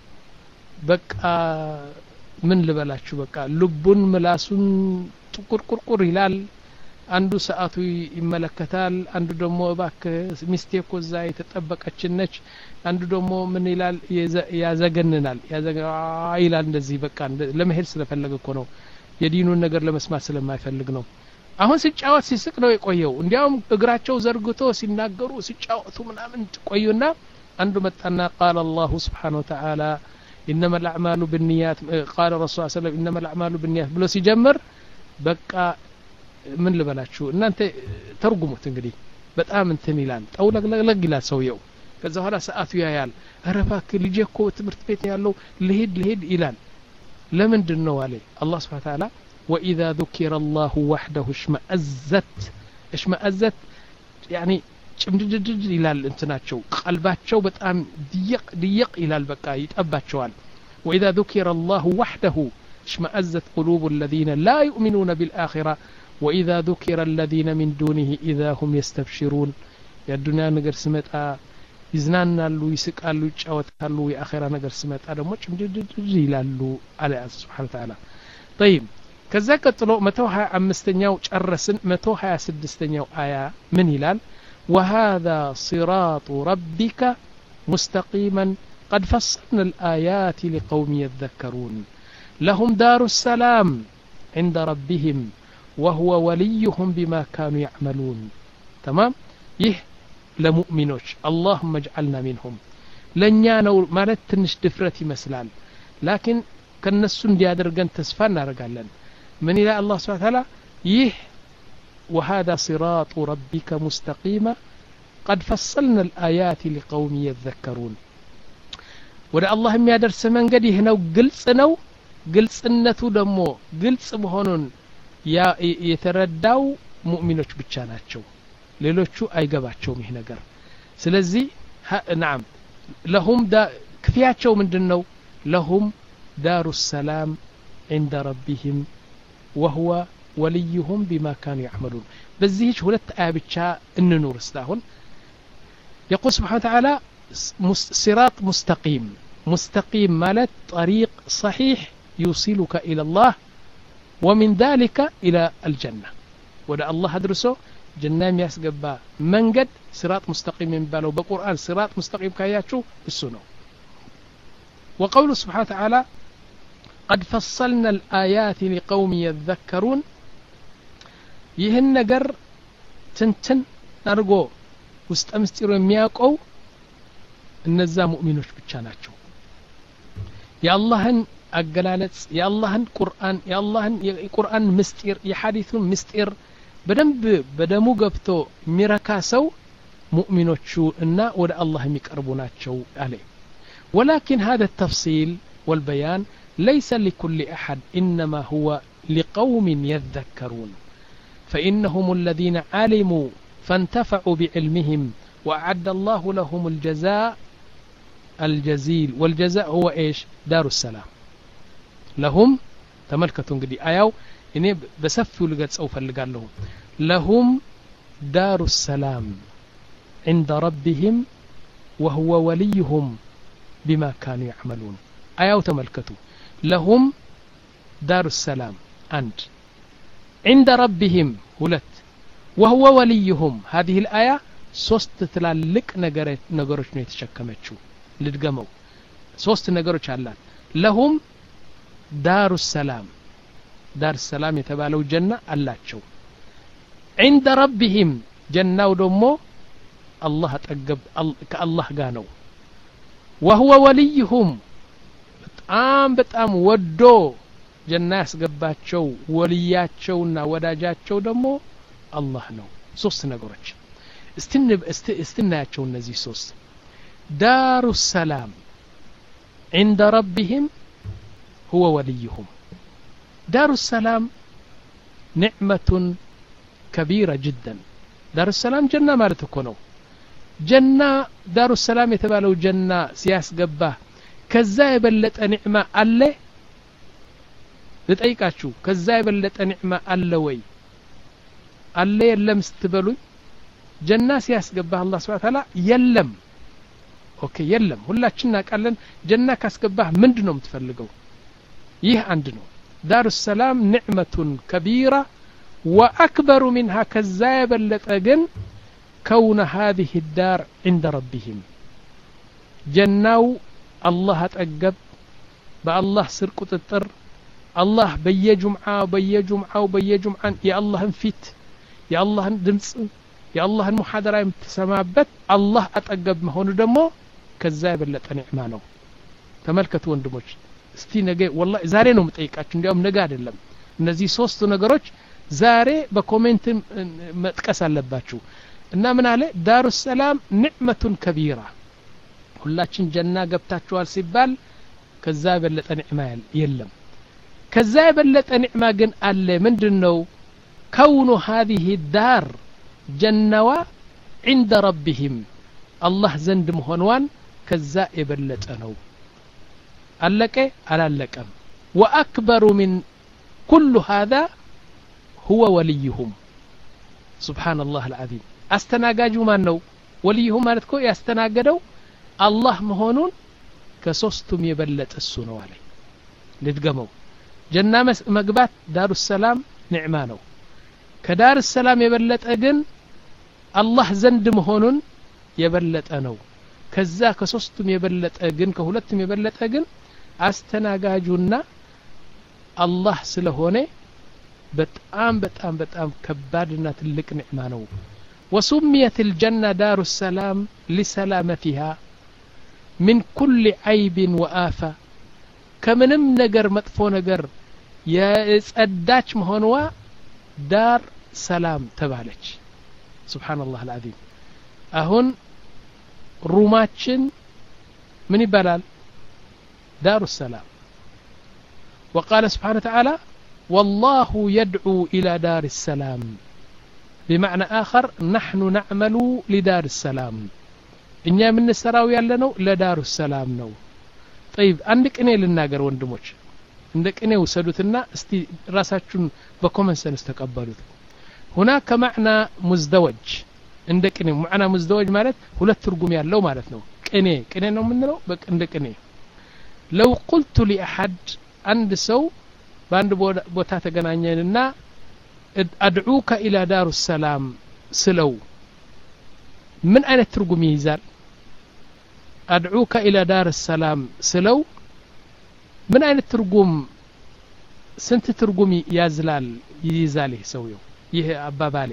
በቃ ምን ልበላችሁ በቃ ልቡን ምላሱን ጥቁርቁርቁር ይላል አንዱ ሰዓቱ ይመለከታል አንዱ ደግሞ ባክ ሚስቴኮ እዛ የተጠበቀች ነች አንዱ ደግሞ ምን ይላል ያዘገንናል ያዘገይላል እንደዚህ በቃ ለመሄድ ስለፈለገ እኮ ነው የዲኑን ነገር ለመስማት ስለማይፈልግ ነው አሁን ሲጫወት ሲስቅ ነው የቆየው እንዲያውም እግራቸው ዘርግቶ ሲናገሩ ሲጫወቱ ምናምን ቆዩና አንዱ መጣና قال الله سبحانه وتعالى انما الاعمال بالنيات قال الرسول صلى الله عليه وسلم انما الاعمال بالنيات ብሎ ሲጀምር በቃ ምን ልበላችሁ እናንተ ተርጉሙት እንግዲህ በጣም እንትን ይላል ጠውለግለግ ይላል ሰውየው ከዛ ኋላ ሰዓቱ ያያል አረፋክ ልጄ እኮ ትምህርት ቤት ያለው ልሂድ ልሂድ ይላል ለምንድን ነው አለ አላህ Subhanahu Wa Ta'ala واذا ذكر الله وحده اشمئزت اشمئزت يعني ጭምድድድ ይላል እንትናቸው ቀልባቸው በጣም ድይቅ ድይቅ ይላል በቃ ይጠባቸዋል واذا ذكر الله وحده اشمئزت قلوب الذين لا يؤمنون بالآخرة وإذا ذكر الذين من دونه إذا هم يستبشرون يا الدنيا نجر سمتا يزنانالو يسقالو يጫወታሉ የአኺራ ነገር ስመጣ ደግሞ ጭምድድድ ይላሉ አለ Subhanahu Wa Ta'ala طيب ከዛ ቀጥሎ መቶ ሀያ አምስተኛው ጨረስን መቶ ሀያ ስድስተኛው አያ ምን ይላል وهذا صراط ربك مستقيما قد فصلنا الآيات لقوم يذكرون لهم دار السلام عند ربهم وهو وليهم بما كانوا يعملون تمام يه لمؤمنوش اللهم اجعلنا منهم لنيا ነው ማለት ትንሽ ድፍረት ይመስላል لكن ከነሱ እንዲያደርገን ተስፋ እናደርጋለን ምን ይላል አላህ Subhanahu Wa Ta'ala ይህ وهذا صراط ربك مستقيما قد فصلنا الآيات لقوم يذكرون ወደ አላህ የሚያደርስ መንገድ ይህ ነው ግልጽ ነው ግልጽነቱ ደግሞ ግልጽ መሆኑን ያ የተረዳው ሙእሚኖች ብቻ ናቸው ሌሎቹ አይገባቸውም ይሄ ነገር ስለዚህ نعم لهم دا ክፍያቸው ምንድነው لهم دار السلام عند ربهم وهو وليهم بما كانوا يعملون በዚህች ሁለት አያ ብቻ እንኑር እስታሁን يقول سبحانه وتعالى صراط مستقيم مستقيم مالت طريق صحيح يوصلك إلى الله ومن ذلك إلى الجنة ودا الله أدرسه جنة يسقبا منقد صراط مستقيم بالو بقرآن صراط مستقيم كاياتشو السنة وقوله سبحانه وتعالى قد فصلنا الآيات لقوم يذكرون يهن نقر تنتن نرقو واستمستروا يمياقو النزا مؤمنوش بتشاناتشو يا الله አገላለጽ የአላህን ቁርአን የአላህን የቁርአን ምስጢር የሐዲሱን ምስጢር በደንብ በደሙ ገብቶ ሚረካ ሰው ሙእሚኖቹ እና ወደ አላህ የሚቀርቡ ናቸው አለ ولكن هذا التفصيل والبيان ليس لكل أحد إنما هو لقوم يذكرون فإنهم الذين علموا فانتفعوا بعلمهم وأعد الله لهم الجزاء الجزيل والجزاء هو إيش دار السلام لهم تملكتون قدي آياو إني بسفوا لقد سوف لقال لهم لهم دار السلام عند ربهم وهو وليهم بما كانوا يعملون آياو تملكتوا لهم دار السلام عند عند ربهم ولت وهو وليهم هذه الآية ሶስት ትላልቅ ነገሮች ነገሮች ነው የተሸከመችው ልድገመው ሶስት ነገሮች አላት ለሁም ዳሩ ሰላም ዳር ሰላም የተባለው ጀና አላቸው عند ربهم ጀናው ደግሞ አላህ አጠገብ ከአላህ ጋር ነው وهو وليهم በጣም በጣም ወዶ ጀና ያስገባቸው ወልያቸውና ወዳጃቸው ደግሞ አላህ ነው ሶስት ነገሮች استنب استناቸው እነዚህ ሶስት دار السلام عند ربهم هو وليهم دار السلام نعمة كبيرة جدا دار السلام جنة ማለት እኮ ነው ጀና دار السلام የተባለው ጀና ሲያስገባ ከዛ የበለጠ ኒዕማ አለ ልጠይቃችሁ ከዛ የበለጠ ኒዕማ አለ ወይ አለ የለም ስትበሉኝ ጀና ሲያስገባ አላህ Subhanahu Ta'ala የለም ኦኬ የለም ሁላችን እናቃለን ጀና ካስገባህ ምንድነው የምትፈልገው ይህ አንድ ነው ዳሩ ሰላም ንዕመቱን ከቢራ ወአክበሩ منها ከዛ የበለጠ ግን كون هذه الدار عند ربهم ጀናው አላህ አጠገብ በአላህ ስር ቁጥጥር አላህ በየጁምዓው በየጁምዓው በየጁምዓን የአላህን ፊት የአላህን ድምጽ የአላህን ሙሐደራ የምትሰማበት አላህ አጠገብ መሆኑ ደግሞ ከዛ የበለጠ ኒዕማ ነው ተመልከቱ ወንድሞች እስቲ ነገ والله ዛሬ ነው የምጠይቃችሁ እንዲያውም ነገ አይደለም እነዚህ ሶስቱ ነገሮች ዛሬ በኮሜንት መጥቀስ አለባችሁ እና ምን አለ ዳሩ ሰላም ንዕመቱን ከቢራ ሁላችን ጀና ገብታችኋል ሲባል ከዛ የበለጠ ኒዕማ የለም ከዛ የበለጠ ኒዕማ ግን አለ ምንድነው كون هذه الدار جنوا عند ربهم الله زند مهونوان كذا يبلط ነው አለቀ አላለቀም واكبر من كل هذا هو وليهم سبحان الله العظيم አስተናጋጁ ማን ነው وليهم ማለት እኮ ያስተናገደው አላህ መሆኑን ከሶስቱም የበለጠ እሱ ነው አለ ልድገመው ጀና መግባት ዳሩ ሰላም ኒዕማ ነው ከዳር ሰላም የበለጠ ግን አላህ ዘንድ መሆኑን የበለጠ ነው ከዛ ከሶስቱም የበለጠ ግን ከሁለቱም የበለጠ ግን አስተናጋጁና አላህ ስለሆነ በጣም በጣም በጣም ከባድና ትልቅ ኒዕማ ነው وسميت الجنة دار السلام لسلامتها من كل عيب وآفة كمنم نجر مطفو نجر يصداچ መሆንዋ دار سلام ተባለች سبحان الله العظيم አሁን ሩማችን ምን ይባላል دار السلام وقال سبحانه وتعالى والله يدعو إلى دار السلام بمعنى آخر نحن نعمل لدار السلام እኛ ምን ሰራው ያለነው ለዳሩ ሰላም ነው طيب አንድ ቅኔ ልናገር ወንድሞች እንደ ቅኔ ወሰዱትና እስቲ ራሳችሁን በኮመን ሰንስ ተቀበሉት هناك معنى مزدوج እንደ ቅኔ معنى مزدوج ማለት ሁለት ትርጉም ያለው ማለት ነው ቅኔ ቅኔ ነው የምንለው በቃ እንደ ቅኔ لو قلت لأحد عند سو باند ቦታ ተገናኘንና أدعوك إلى دار السلام سلو من أين ترجم يزال أدعوك إلى دار السلام سلو من أين ترجم سنت ترجمي يازلال يزاله سويه يه أبابالي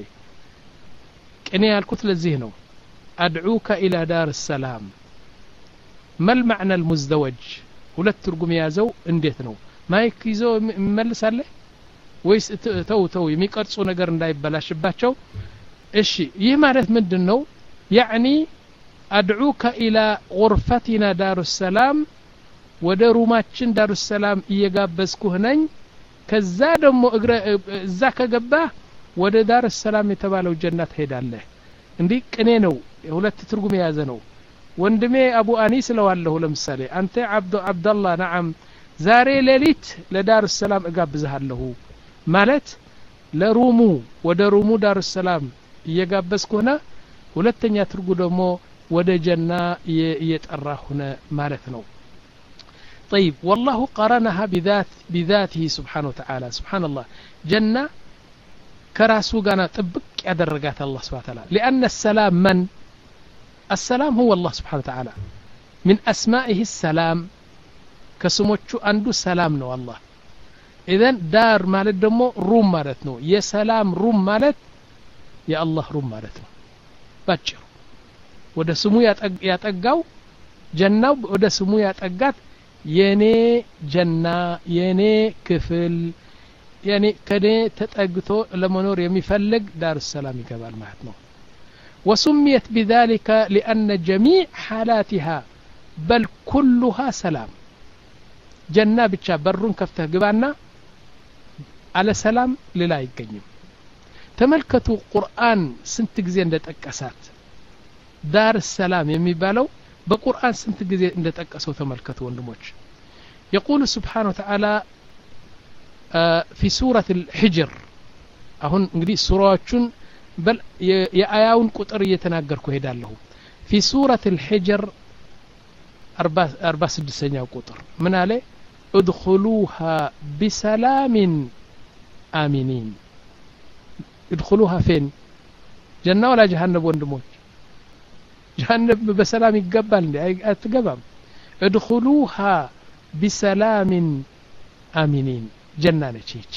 كني الكتلة الزهنو أدعوك إلى دار السلام ما المعنى المزدوج ሁለት ትርጉም የያዘው እንዴት ነው ማይክ ይዞ ይመልሳል ወይስ ተው ተው የሚቀርጹ ነገር እንዳይበላሽባቸው እሺ ይህ ማለት ምንድነው يعني أدعوك إلى غرفتنا دار السلام ወደ ሩማችን ዳሩ ሰላም እየጋበዝኩህ ነኝ ከዛ ደግሞ እግረ እዛ ከገባ ወደ ዳር ሰላም የተባለው ጀነት ሄዳለህ እንዴ ቅኔ ነው ሁለት ትርጉም የያዘ ነው ወንድሜ አቡ አኒስ ለዋለሁ ለምሳሌ አንተ አብዱ አብደላህ ነዓም ዛሬ ሌሊት ለዳር ሰላም እጋብዝሃለሁ ማለት ለሩሙ ወደ ሩሙ ዳር ሰላም እየጋበዝኩህና ሁለተኛ ትርጉም ደግሞ ወደ ጀና እየጠራሁና ማለት ነው طيب والله قرنها بذات بذاته سبحانه وتعالى سبحان الله جنة كراسو غانا طبق يدرجات الله سبحانه وتعالى لأن السلام من السلام هو الله سبحانه وتعالى من أسمائه السلام كسموچو عنده سلام نو الله إذن دار مالت دمو روم مالت نو يا سلام روم مالت يا الله روم مالت نو باچر ወደ ስሙ ያጠጋው ጀናው ወደ ስሙ ያጠጋት የኔ ጀና የኔ ክፍል ያኔ ከኔ ተጠግቶ ለመኖር የሚፈልግ ዳር ሰላም ይገባል ማለት ነው وسميت بذلك لأن جميع حالاتها بل كلها سلام جنة ብቻ በሩን ከፍተህ ግባና على سلام ሌላ አይገኝም ተመልከቱ ቁርአን ስንት ጊዜ እንደተጠቀሳት ዳር ሰላም የሚባለው በቁርአን ስንት ጊዜ እንደተጠቀሰው ተመልከቱ ወንድሞች يقول سبحانه وتعالى في سورة الحجر አሁን እንግዲህ ሱራዎቹን በል የአያውን ቁጥር እየተናገርኩ ሄዳለሁ في سورة الحجر أربعة وستين ቁጥር ምን አለ ادخلوها بسلام آمنين ادخلوها فين جنة ولا جهنم ወንድሞች جهنم بسلام يقبل اتقبم ادخلوها بسلام آمنين جنة نشيج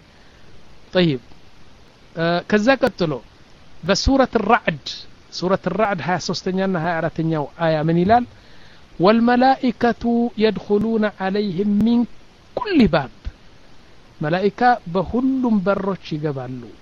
طيب آه كذا قتلوا بسورة الرعد سورة الرعد هاي سوستنيانا هاي عراتنياو آية من إلال والملائكة يدخلون عليهم من كل باب ملائكة بهلم بروش يقبلوا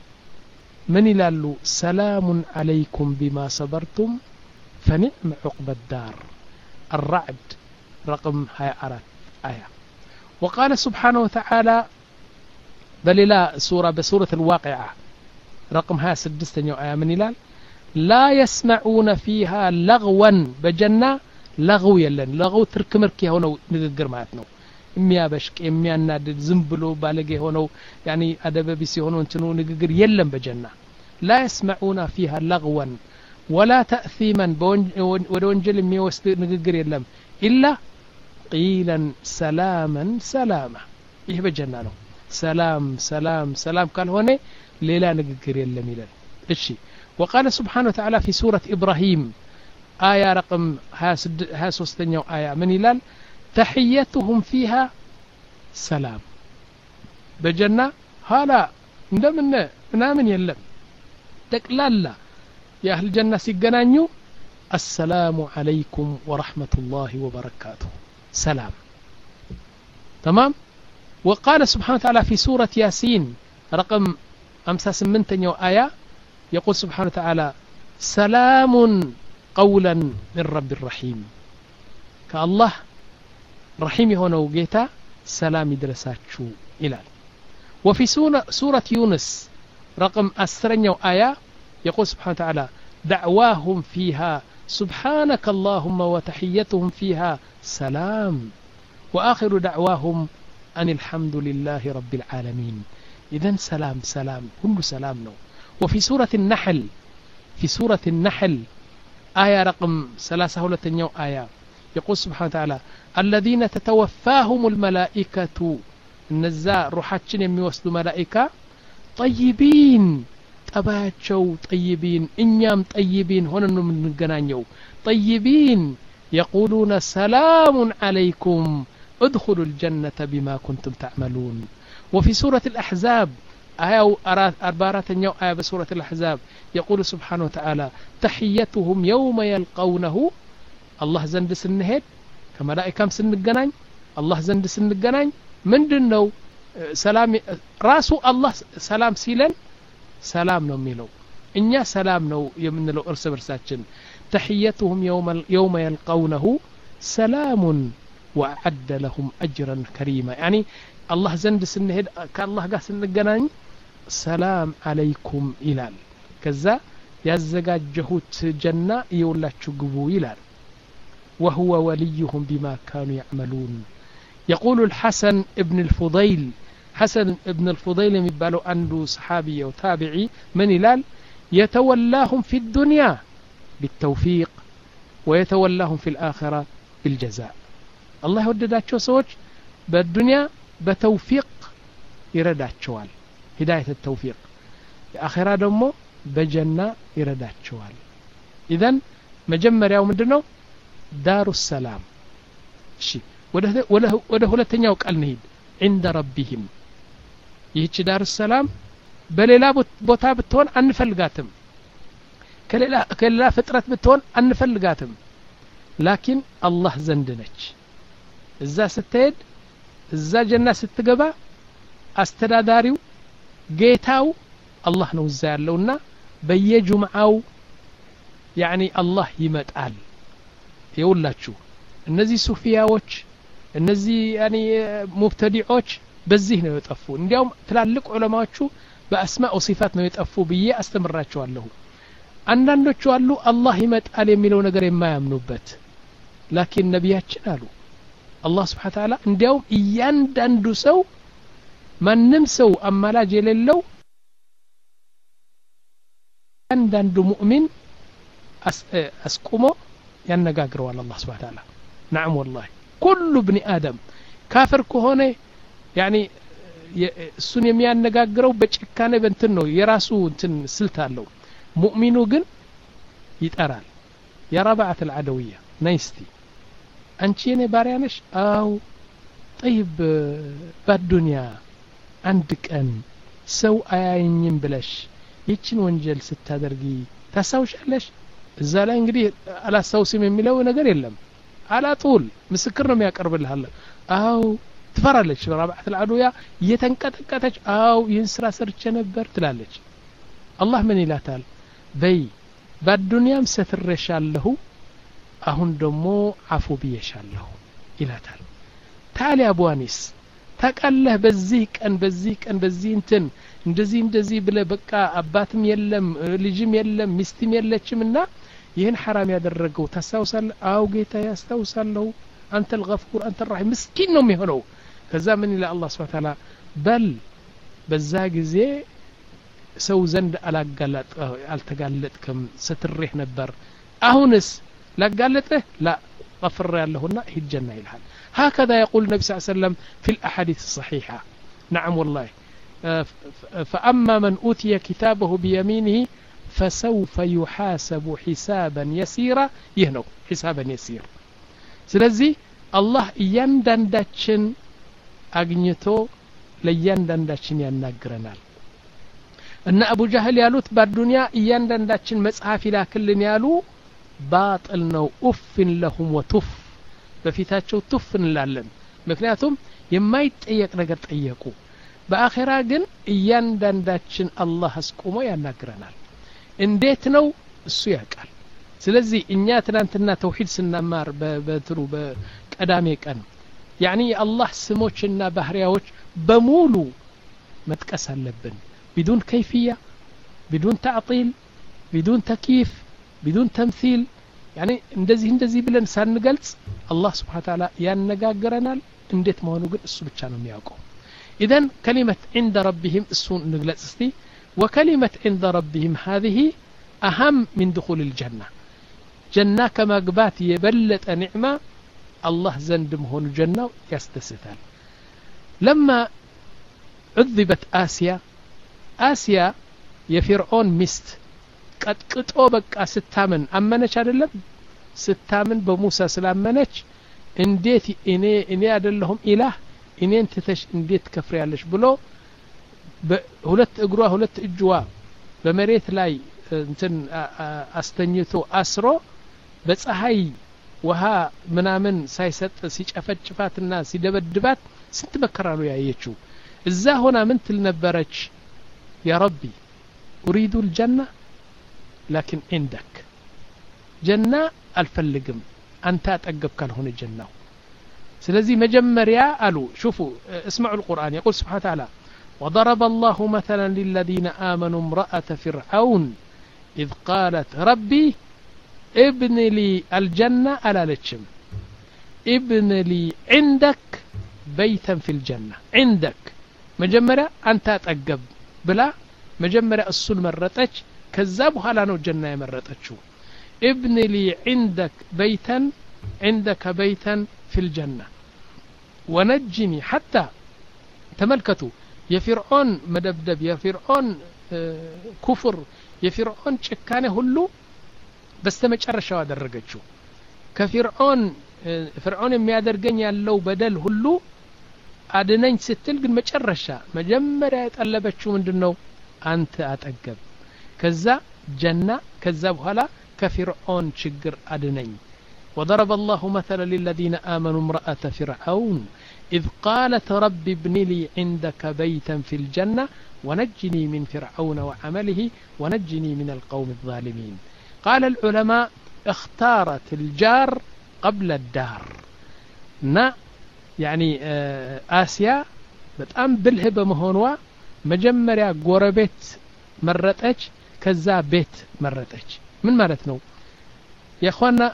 من إلالو سلام عليكم بما صبرتم فنعم عقب الدار الرعد رقم هاي أرات آية وقال سبحانه وتعالى بل لا سورة بسورة الواقعة رقم هاي سدستن آية من إلال لا يسمعون فيها لغوا بجنة لغو يلن لغو ترك مركي هونو نقر معتنو إميا بشك إميا نادد زنبلو بالغي هونو يعني أدب بيسي هونو انتنو نقر يلن بجنة لا يسمعون فيها لغوا ولا تأثيما ودونجل ميوست نقر يلن إلا قيلا سلاما سلاما إيه بجنة له سلام سلام سلام قال هوني ليلا نقر يلن ميلان الشي وقال سبحانه وتعالى في سورة إبراهيم آية رقم ها سوستنيو آية من إلال تحيتهم فيها سلام بجنة هلا ندمنا نامن يلم تقلالا يا أهل الجنة سيقنانيو السلام عليكم ورحمة الله وبركاته سلام تمام وقال سبحانه وتعالى في سورة ياسين رقم أمسا سمنتنيو آية يقول سبحانه وتعالى سلام قولا من رب الرحيم كالله رحيم هنا وجيتا سلام درساتشو إلى وفي سورة يونس رقم أسرنيو آية يقول سبحانه وتعالى دعواهم فيها سبحانك اللهم وتحيتهم فيها سلام وآخر دعواهم أن الحمد لله رب العالمين إذن سلام سلام كل سلام نو وفي سورة النحل في سورة النحل آية رقم ثلاثة ولتنيو آية يقول سبحانه وتعالى الذين تتوفاهم الملائكة النزاء روحاتشن يميوسدوا ملائكة طيبين تباتشو طيبين إنيام طيبين هنا من الجنانيو طيبين يقولون سلام عليكم ادخلوا الجنة بما كنتم تعملون وفي سورة الأحزاب آية أربعة نيو آية بسورة الأحزاب يقول سبحانه وتعالى تحيتهم يوم يلقونه الله زندس النهد ከመላእክም ስንገናኝ አላህ ዘንድ ስንገናኝ ምንድነው ሰላም ራሱ አላህ ሰላም ሲለን ሰላም ነው የሚለው እኛ ሰላም ነው የምንለው እርስ በርሳችን تحيتهم يوم يوم يلقونه سلام وأعد لهم أجرا كريما يعني الله زند سنهد كالله قاس سنغناኝ سلام عليكم ይላል ከዛ ያዘጋጀሁት ጀና ይውላችሁ ግቡ ይላል وهو وليهم بما كانوا يعملون يقول الحسن ابن الفضيل حسن ابن الفضيل የሚባለው አንዱ صحابي او تابعي من ይላል يتولاهم في الدنيا بالتوفيق ويتولاهم في الآخرة بالجزاء الله يودداቸው ሰዎች በዱንያ በተውፊቅ ይረዳቸዋል هداية التوفيق الآخرة ደግሞ በጀና ይረዳቸዋል إذن መጀመሪያው ምንድነው دار السلام እሺ ወደ ወደ ወደ ሁለተኛው ቃል እንሂድ عند ربهم ይህች دار السلام በሌላ ቦታ ብትሆን አንፈልጋትም ከሌላ ከሌላ ፍጥረት ብትሆን አንፈልጋትም ላኪን አላህ ዘንድ ነች እዛ ስትሄድ እዛ ጀና ስትገባ አስተዳዳሪው ጌታው አላህ ነው እዛ ያለውና በየጁምዓው ያኒ አላህ ይመጣል ይውላችሁ እነዚህ ሱፊያዎች እነዚህ ያኒ ሙብተዲዖች በዚህ ነው የጠፉ እንዲያውም ትላልቅ ዑለማዎቹ በአስማኡ ሲፋት ነው የጠፉ ብዬ አስተምራቸዋለሁ አንዳንዶቹ አሉ አላህ ይመጣል የሚለው ነገር የማያምኑበት ላኪን ነቢያችን አሉ አላህ Subhanahu Wa Ta'ala እንዲያውም እያንዳንዱ ሰው ማንም ሰው አማላጅ የሌለው አንዳንዱ ሙእሚን አስቁሞ ያነጋግረዋል አላህ Subhanahu Wa Ta'ala نعم والله كل ابن ادم كافر ከሆነ يعني እሱን የሚያነጋግረው በጭካኔ በእንትን ነው የራሱ እንትን ስልት አለው ሙእሚኑ ግን ይጠራል ያ ረባዓት العدوية نايستي አንቺ የኔ ባሪያ ነሽ አው طيب በዱንያ አንድ ቀን ሰው አያየኝም ብለሽ ይችን ወንጀል ስታደርጊ ታሳውሻለሽ እዛ ላይ እንግዲህ አላሳውስም የሚለው ነገር የለም አላጡል ምስክር ነው የሚያቀርብልህ አው ትፈራለች ረባዓት العدوية እየተንቀጠቀጠች አው ይህን ስራ ሰርቼ ነበር ትላለች አላህ ምን ይላታል በይ በዱንያም ሰትረሻለሁ አሁን ደግሞ አፉ ብየሻለሁ ይላታል ታሊያ አቡአኒስ ተቀለህ በዚህ ቀን በዚህ ቀን በዚህ እንትን እንደዚህ እንደዚህ ብለ በቃ አባትም የለም ልጅም የለም ሚስትም የለችምና ይህን حرام ያደረገው ታሳውሳለ አው ጌታ ያስታውሳለሁ አንተ الغفور አንተ الرحيم ምስኪን ነው የሚሆነው ከዛ ምን ይላል አላህ Subhanahu Wa Ta'ala በል በዛ ጊዜ ሰው ዘንድ አላጋለጥ አልተጋለጥከም ስትሪህ ነበር አሁንስ ላጋለጥህ لا غفر ያለሁና ሂድ ጀና ይልሃል هكذا يقول النبي صلى الله عليه وسلم في الأحاديث الصحيحة نعم والله فأما من أوتي كتابه بيمينه فسوف يحاسب حسابا يسيرا يهنو حسابا يسير ስለዚህ አላህ እያንዳንዳችን አግኝቶ ለእያንዳንዳችን ያናግረናል እና አቡ ጀህል ያሉት በዱንያ እያንዳንዳችን መጽሐፍ ይላክልን ያሉ ባጥል ነው ኡፍን ለሁም ወቱፍ በፊታቸው ቱፍ እንላለን ምክንያቱም የማይጠየቅ ነገር ጠየቁ በአኺራ ግን እያንዳንዳችን አላህ አስቆሞ ያናግረናል እንዴት ነው እሱ ያውቃል ስለዚህ እኛ ትናንትና ተውሂድ ስናማር በትሩ በቀዳሜ ቀን يعني الله ስሞችና ባህሪያዎች በሙሉ መጥቀስ አለብን بدون كيفية بدون تعطيل بدون تكييف بدون تمثيل يعني እንደዚህ እንደዚህ ብለን ሳንገልጽ الله سبحانه وتعالى ያነጋግረናል እንዴት መሆኑ ግን እሱ ብቻ ነው የሚያውቀው اذا كلمة عند ربهم እሱን እንግለጽ እስቲ وكلمة عند ربهم هذه أهم من دخول الجنة جنة كما قبات يبلت نعمة الله زند مهون جنة يستستال لما عذبت آسيا آسيا يفرعون مست قد قطو بقى ستامن أمنش አይደለም ستامن بموسى سلامنش እንዴት እኔ እኔ አይደለሁም ኢላህ እኔን ተተሽ እንዴት ከፍር ያለሽ ብሎ በሁለት እግሯ ሁለት እጅዋ በመሬት ላይ እንትን አስተኝቶ አስሮ በፀሐይ ውሃ ምናምን ሳይሰጥ ሲጨፈጭፋትና ሲደበድባት ስንት መከራ ነው ያየችው እዛ ሆና ምን ትል ነበረች ያ ረቢ اريد الجنه لكن عندك جنة الفلقم أنت أتقب كالهون الجنة سلزي مجمريا قالوا شوفوا اسمعوا القرآن يقول سبحانه وتعالى وضرب الله مثلا للذين آمنوا امرأة فرعون إذ قالت ربي ابن لي الجنة ألا لتشم ابن لي عندك بيتا في الجنة عندك مجمريا أنت أتقب بلا مجمريا السل مرتج كذاب هالانو الجنة مرتجو ابن لي عندك بيتا عندك بيتا في الجنة ونجني حتى تملكتوا يا فرعون مدبدب يا فرعون آه كفر يا فرعون شكانه هلو بس تمጨረሻው አደረገችው ከፍርዖን ፍርዖን የሚያደርገኝ ያለው በደል ሁሉ አድነኝ ስትል ግን መጨረሻ መጀመሪያ የጠለበችው ምንድነው አንተ አጠገብ ከዛ ጀና ከዛ በኋላ كفرعون شجر أدنين وضرب الله مثلا للذين آمنوا امرأة فرعون إذ قالت رب ابن لي عندك بيتا في الجنة ونجني من فرعون وعمله ونجني من القوم الظالمين قال العلماء اختارت الجار قبل الدار نا يعني آسيا بتأم بالهبة مهونوا مجمريا قربت مرتج كذا بيت مرتج من مالتنا يا اخوانا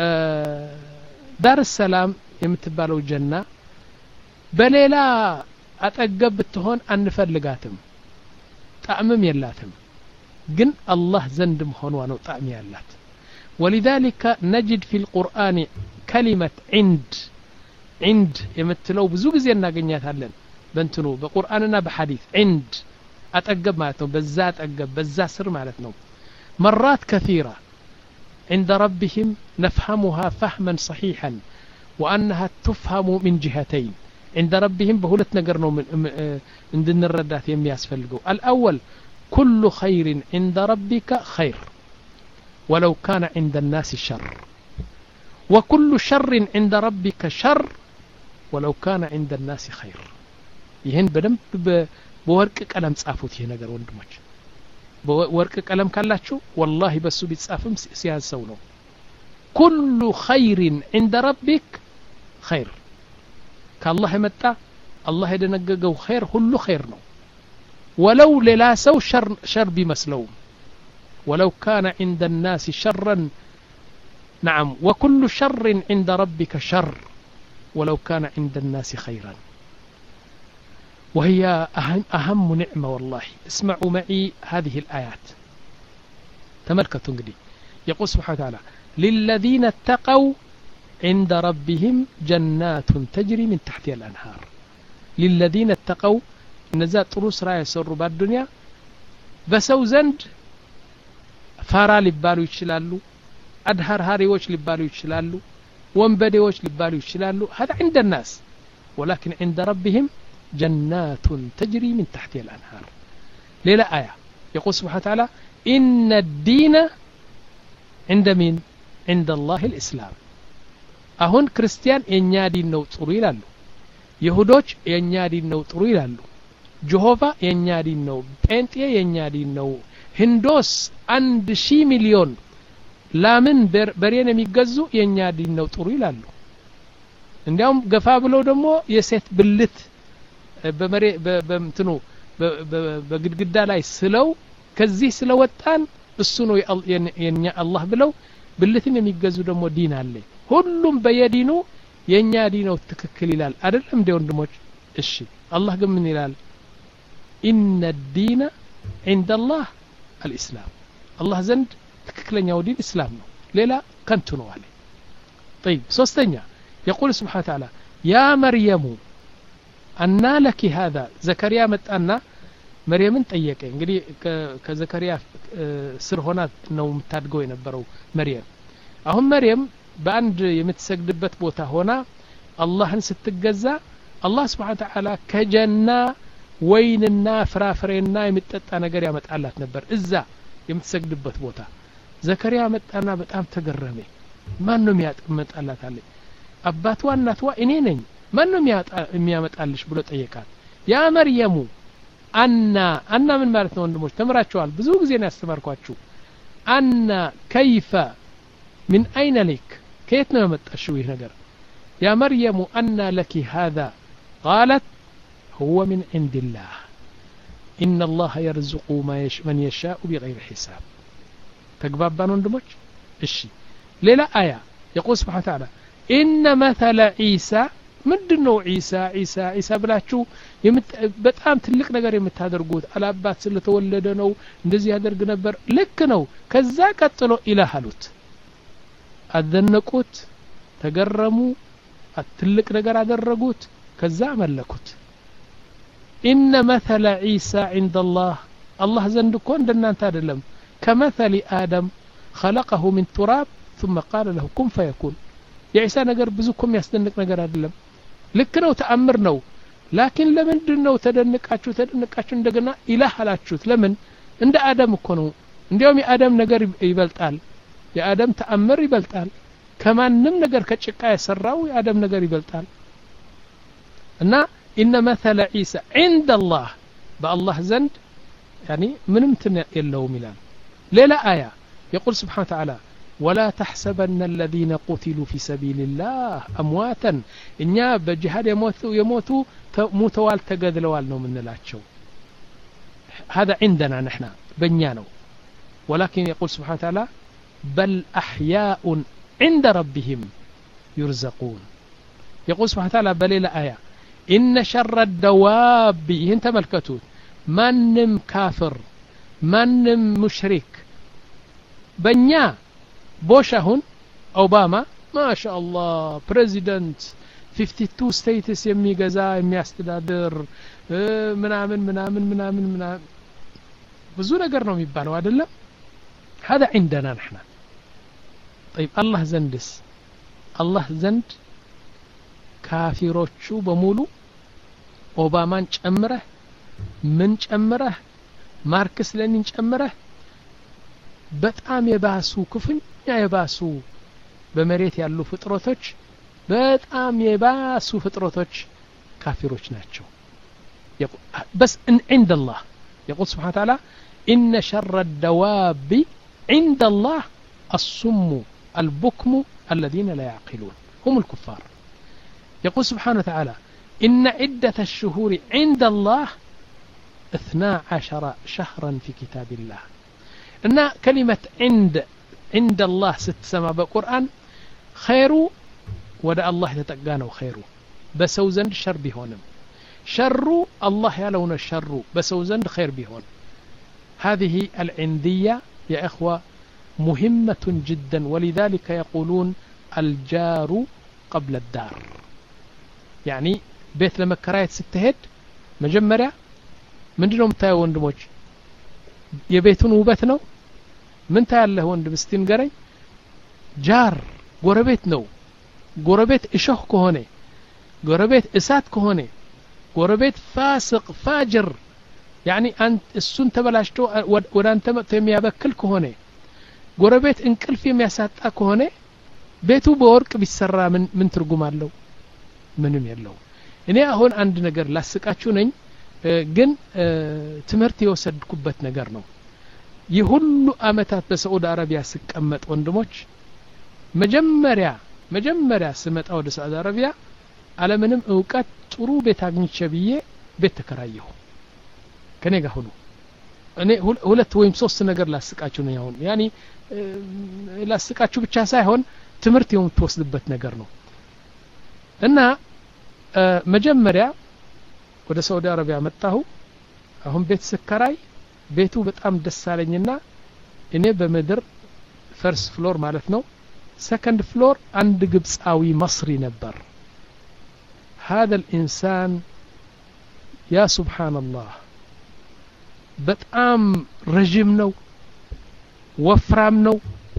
دار السلام يمتبالو جنة بليلا اتقب بتهون انفلقاتم طعمم يلاتم جن الله زندم هون وانو طعم يلات ولذلك نجد في القرآن كلمة عند عند يمتلو بزو غزي እናገኛታለን በእንትኑ በቁርአንና በሐዲስ عند اتقب معناته بزا اتقب بزا سر معناته مرات كثيرة عند ربهم نفهمها فهما صحيحا وأنها تفهم من جهتين عند ربهم بهولت نقرنوا من عند الردات يمياس فلقوا الأول كل خير عند ربك خير ولو كان عند الناس شر وكل شر عند ربك شر ولو كان عند الناس خير يهن بدم بورق قلم صافوت ይሄ ነገር ወንድሞች በወርቅ ቀለም ካላችሁ والله በሱ ቢጻፍም ሲያንሰው ነው كل خير عند ربك خير كالله يمጣ الله يدነገገው خير ሁሉ خير ነው ولو ሌላ ሰው شر شر ቢመስለው ولو كان عند الناس شرا نعم وكل شر عند ربك شر ولو كان عند الناس خيرا وهي أهم, أهم نعمة والله اسمعوا معي هذه الآيات تملكتوا قدي يقول سبحانه وتعالى للذين اتقوا عند ربهم جنات تجري من تحتها الأنهار للذين اتقوا نزات طروس راية يسروا بالدنيا بسو زند فارا لبالو يشلالو أدهر هاريوش لبالو يشلالو وانبديوش لبالو يشلالو هذا عند الناس ولكن عند ربهم جنات تجري من تحتها الأنهار ليلة آية يقول سبحانه وتعالى إن الدين عند مين عند الله الإسلام أهون كريستيان ينادي النو طرو يلالو يهودوش ينادي النو طرو يلالو جهوفا ينادي النو بنتي ينادي النو هندوس عند شي مليون لا من بر برينا ميقزو ينادي النو طرو يلالو عندهم قفابلو دمو يسيت بلت بمري بمتنو بقدقدا لاي سلو كزي سلوتان እሱ ነው የኛ አላህ ብለው ብልትን የሚገዙ ደግሞ ዲን አለ ሁሉም በየዲኑ የኛ ዲነው ትክክል ይላል አይደለም እንደ ወንድሞች እሺ አላህ ግን ምን ይላል ኢነ الدين عند الله الاسلام አላህ ዘንድ ትክክለኛው ዲን እስላም ነው ሌላ ከንቱ ነው አለ طيب ሶስተኛ يقول سبحانه وتعالى يا مريم أن لك هذا زكريا متأنا مريم ጠየቀ እንግዲህ ከዘከሪያ ስር ሆና ነው የምታድገው የነበረው መርየም አሁን መርየም በአንድ የምትሰግድበት ቦታ ሆና አላህን ስትገዛ አላህ Subhanahu Wa Ta'ala ከጀና ወይንና ፍራፍሬና የሚጠጣ ነገር ያመጣላት ነበር እዛ የምትሰግድበት ቦታ ዘከሪያ መጣና በጣም ተገረመ ማን ነው የሚያመጣላት አለ አባቷ እናቷ እኔ ነኝ ማን ነው የሚያመጣልሽ ብሎ ጠየቃት ያ መርየሙ አና አና ምን ማለት ነው ወንድሞች ተምራችኋል ብዙ ጊዜ ነው ያስተማርኳችሁ አና ከይፈ من أين لك كيف نمت أشويه نجر يا مريم أن لك هذا قالت هو من عند الله إن الله يرزق ما يش من يشاء بغير حساب تقباب بانون دموش الشي ليلة آية يقول سبحانه وتعالى إن مثل عيسى ምንድነው ዒሳ ዒሳ ዒሳ ብላችሁ በጣም ትልቅ ነገር የምታደርጉት አላባት ስለተወለደ ነው እንደዚህ ያደርግ ነበር ልክ ነው ከዛ ቀጥሎ ኢላህ አሉት አደነቁት ተገረሙ ትልቅ ነገር አደረጉት ከዛ መለኩት ኢነ መተለ ዒሳ عند الله الله ዘንድ እኮ እንደናንተ አይደለም ከመተሊ አደም خلقه من تراب ثم قال له كن فيكون የዒሳ ነገር ብዙ እኮ የሚያስደንቅ ነገር አይደለም ልክ ነው ተአምር ነው ላኪን ለምንድነው ተደንቃችሁ ተደንቃችሁ እንደገና ኢላህ አላችሁት ለምን እንደ አደም እኮ ነው እንዲያውም የአደም ነገር ይበልጣል የአደም ተአምር ይበልጣል ከማንም ነገር ከጭቃ ያሰራው የአደም ነገር ይበልጣል እና ኢነ መተለ ዒሳ عند الله በአላህ ዘንድ يعني ምንም ትን የለውም ይላል ሌላ አያ يقول سبحانه وتعالى ولا تحسبن الذين قتلوا في سبيل الله أمواتا إنيا بجهاد يموتوا يموتوا موتوال تقدلوال نو من الاتشو هذا عندنا نحن بنيانو ولكن يقول سبحانه وتعالى بل أحياء عند ربهم يرزقون يقول سبحانه وتعالى بل إلى آية إن شر الدواب انت ملكتون من كافر من مشرك بنيا بوشهن أوباما ما شاء الله بريزيدنت fifty two states يمي جزا يمي استدادر منامن منامن منامن منامن بزورة قرنهم يبانوا عدلا هذا عندنا نحن طيب الله زندس الله زند كافروتشو بمولو أوبامان جمره من جمره ماركس لينين جمره በጣም የባሱ ክፍኛ የባሱ በመሬት ያሉ ፍጥረቶች በጣም የባሱ ፍጥረቶች ካፊሮች ናቸው بس عند الله يقول سبحانه وتعالى إن شر الدواب عند الله الصم البكم الذين لا يعقلون هم الكفار يقول سبحانه وتعالى إن عدة الشهور عند الله اثنا عشر شهرا في كتاب الله إن كلمة عند عند الله ست سما بقرآن خيرو ودا الله يتقانو خيرو بسوزند شر بهونم شرو الله يالون الشر بسوزند خير بهون هذه العندية يا إخوة مهمة جدا ولذلك يقولون الجار قبل الدار يعني بيت لما كرايت ستهد مجمرة من دونهم تاي وندموج يبيتون وبتنو من تاله وند بستين قري جار قربيت نو قربيت إشوخ كهوني قربيت إسات كهوني قربيت فاسق فاجر يعني أنت السن تبلاشتو ودان تم يبكل كهوني قربيت انكل في مياسات كهوني بيتو بورك بيسرى من من ترجم له منم يلو إني أهون عند نجر لاسقاتشو نين ግን ትምህርት የወሰድኩበት ነገር ነው የሁሉ አመታት በሳዑዲ አረቢያ ስቀመጥ ወንድሞች መጀመሪያ መጀመሪያ ስመጣ ወደ ሳዑዲ አረቢያ አለምንም ዕውቀት ጥሩ ቤት አግኝቼ ብዬ ቤት ተከራየሁ ከኔ ጋር ሁሉ እኔ ሁለት ወይም ሶስት ነገር ላስቃችሁ ነው ያሁን ያኒ ላስቃችሁ ብቻ ሳይሆን ትምህርት የምትወስድበት ነገር ነው እና መጀመሪያ ወደ ሳዑዲ አረቢያ መጣሁ አሁን ቤት ስከራይ ቤቱ በጣም ደስ አለኝና እኔ በመድር ፈርስ ፍሎር ማለት ነው ሰከንድ ፍሎር አንድ ግብጻዊ መስሪ ነበር هذا الانسان يا سبحان الله በጣም ረጅም ነው ወፍራም ነው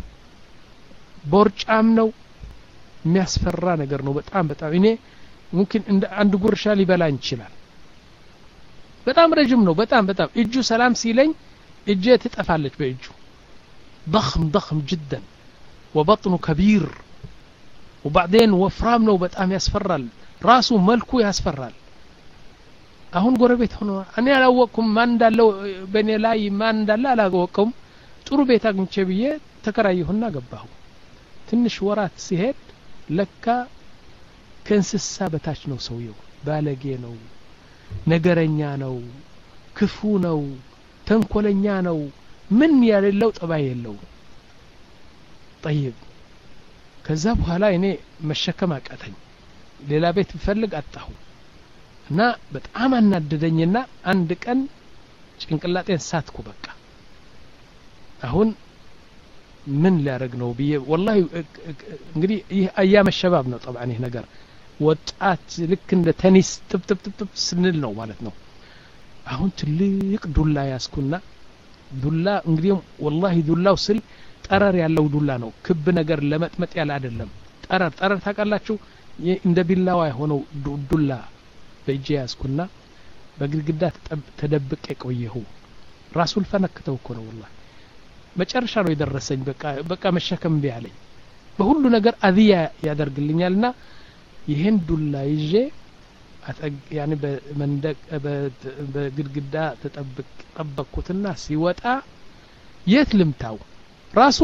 ቦርጫም ነው የሚያስፈራ ነገር ነው በጣም በጣም እኔ ممكن عند አንድ ጉርሻ ሊበላኝ ይችላል በጣም ረጅም ነው በጣም በጣም እጁ ሰላም ሲለኝ እጄ ትጠፋለች በእጁ ضخم ضخم جدا وبطنه كبير وبعدين وفرام ነው በጣም ያስፈራል ራሱ መልኩ ያስፈራል አሁን ጎረቤት ሆኖ እኔ አላወቅኩም ማን እንዳለው በኔ ላይ ማን እንዳለ አላወቅኩም ጥሩ ቤት አግኝቼ ብዬ ተከራየሁና ገባሁ ትንሽ ወራት ሲሄድ ለካ ከእንስሳ በታች ነው ሰውየው ባለጌ ነው ነገረኛ ነው ክፉ ነው ተንኮለኛ ነው ምን ያለው ጠባይ የለው طيب ከዛ በኋላ እኔ መሸከም አቃተኝ ሌላ ቤት ፈልግ አጣሁ እና በጣም አናደደኝና አንድ ቀን ጭንቅላቴን ሳትኩ በቃ አሁን ምን ሊያረግ ነው ብዬ والله እንግዲህ ይህ አያም الشباب ነው طبعا ይህ ነገር ወጣት ልክ እንደ ቴኒስ ጥብ ጥብ ጥብ ስንል ነው ማለት ነው አሁን ትልቅ ዱላ ያስኩና ዱላ እንግዲህ والله ዱላው ስል ጠረር ያለው ዱላ ነው ክብ ነገር ለመጥመጥ ያለ አይደለም ጠረር ጠረር ታውቃላችሁ እንደ ቢላዋ የሆነው ዱላ በእጄ ያስኩና በግድግዳ ተደብቄ ቆየሁ ራሱል ፈነክተው እኮ ነው والله መጨረሻ ነው የደረሰኝ በቃ በቃ መሸከም ቢያለኝ በሁሉ ነገር አዚያ ያደርግልኛልና ይሄን ዱላ ይዤ ያኔ በመንደቅ በግድግዳ ተጠብቅ ጠበቅኩትና ሲወጣ የት ልምታው ራሱ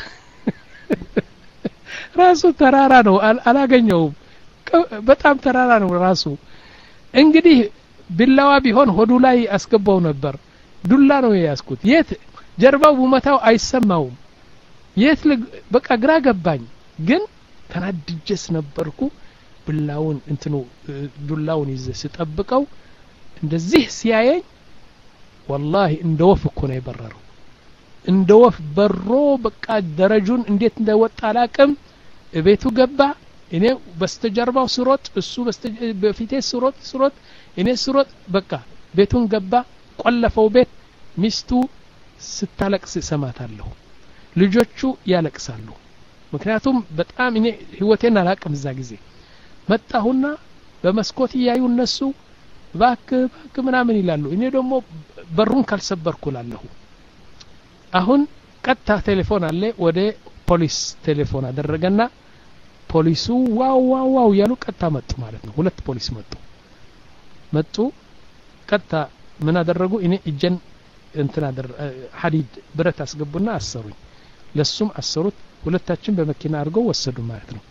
ራሱ ተራራ ነው አላገኘውም በጣም ተራራ ነው ራሱ እንግዲህ ቢላዋ ቢሆን ሆዱ ላይ አስገባው ነበር ዱላ ነው ያስኩት የት ጀርባው ቡመታው አይሰማውም የት በቃ ግራ ገባኝ ግን ተናድጀስ ነበርኩ ብላውን እንትኑ ዱላውን ይዘ ሲጠብቀው እንደዚህ ሲያየኝ والله እንደወፍ እኮ ነው የበረረው እንደወፍ በሮ በቃ ደረጁን እንዴት እንደወጣ አላቅም ቤቱ ገባ እኔ በስተጀርባው ስሮጥ እሱ በፊቴ ስሮጥ ስሮጥ እኔ ስሮጥ በቃ ቤቱን ገባ ቆለፈው ቤት ሚስቱ ስታለቅስ ሰማታለሁ ልጆቹ ያለቅሳሉ ምክንያቱም በጣም እኔ ህይወቴን አላቅም እዛ ጊዜ መጣሁና በመስኮት ያዩ እነሱ ባክ ባክ ምናምን ይላሉ እኔ ደግሞ በሩን ካልሰበርኩላለሁ አሁን ቀጥታ ቴሌፎን አለ ወደ ፖሊስ ቴሌፎን አደረገና ፖሊሱ ዋው ዋው ዋው ያሉ ቀጥታ መጡ ማለት ነው ሁለት ፖሊስ መጡ መጡ ቀጥታ ምን አደረጉ እኔ እጀን እንትና አደረ ሐዲድ ብረት አስገቡና አሰሩኝ ለሱም አሰሩት ሁለታችን በመኪና አድርገው ወሰዱ ማለት ነው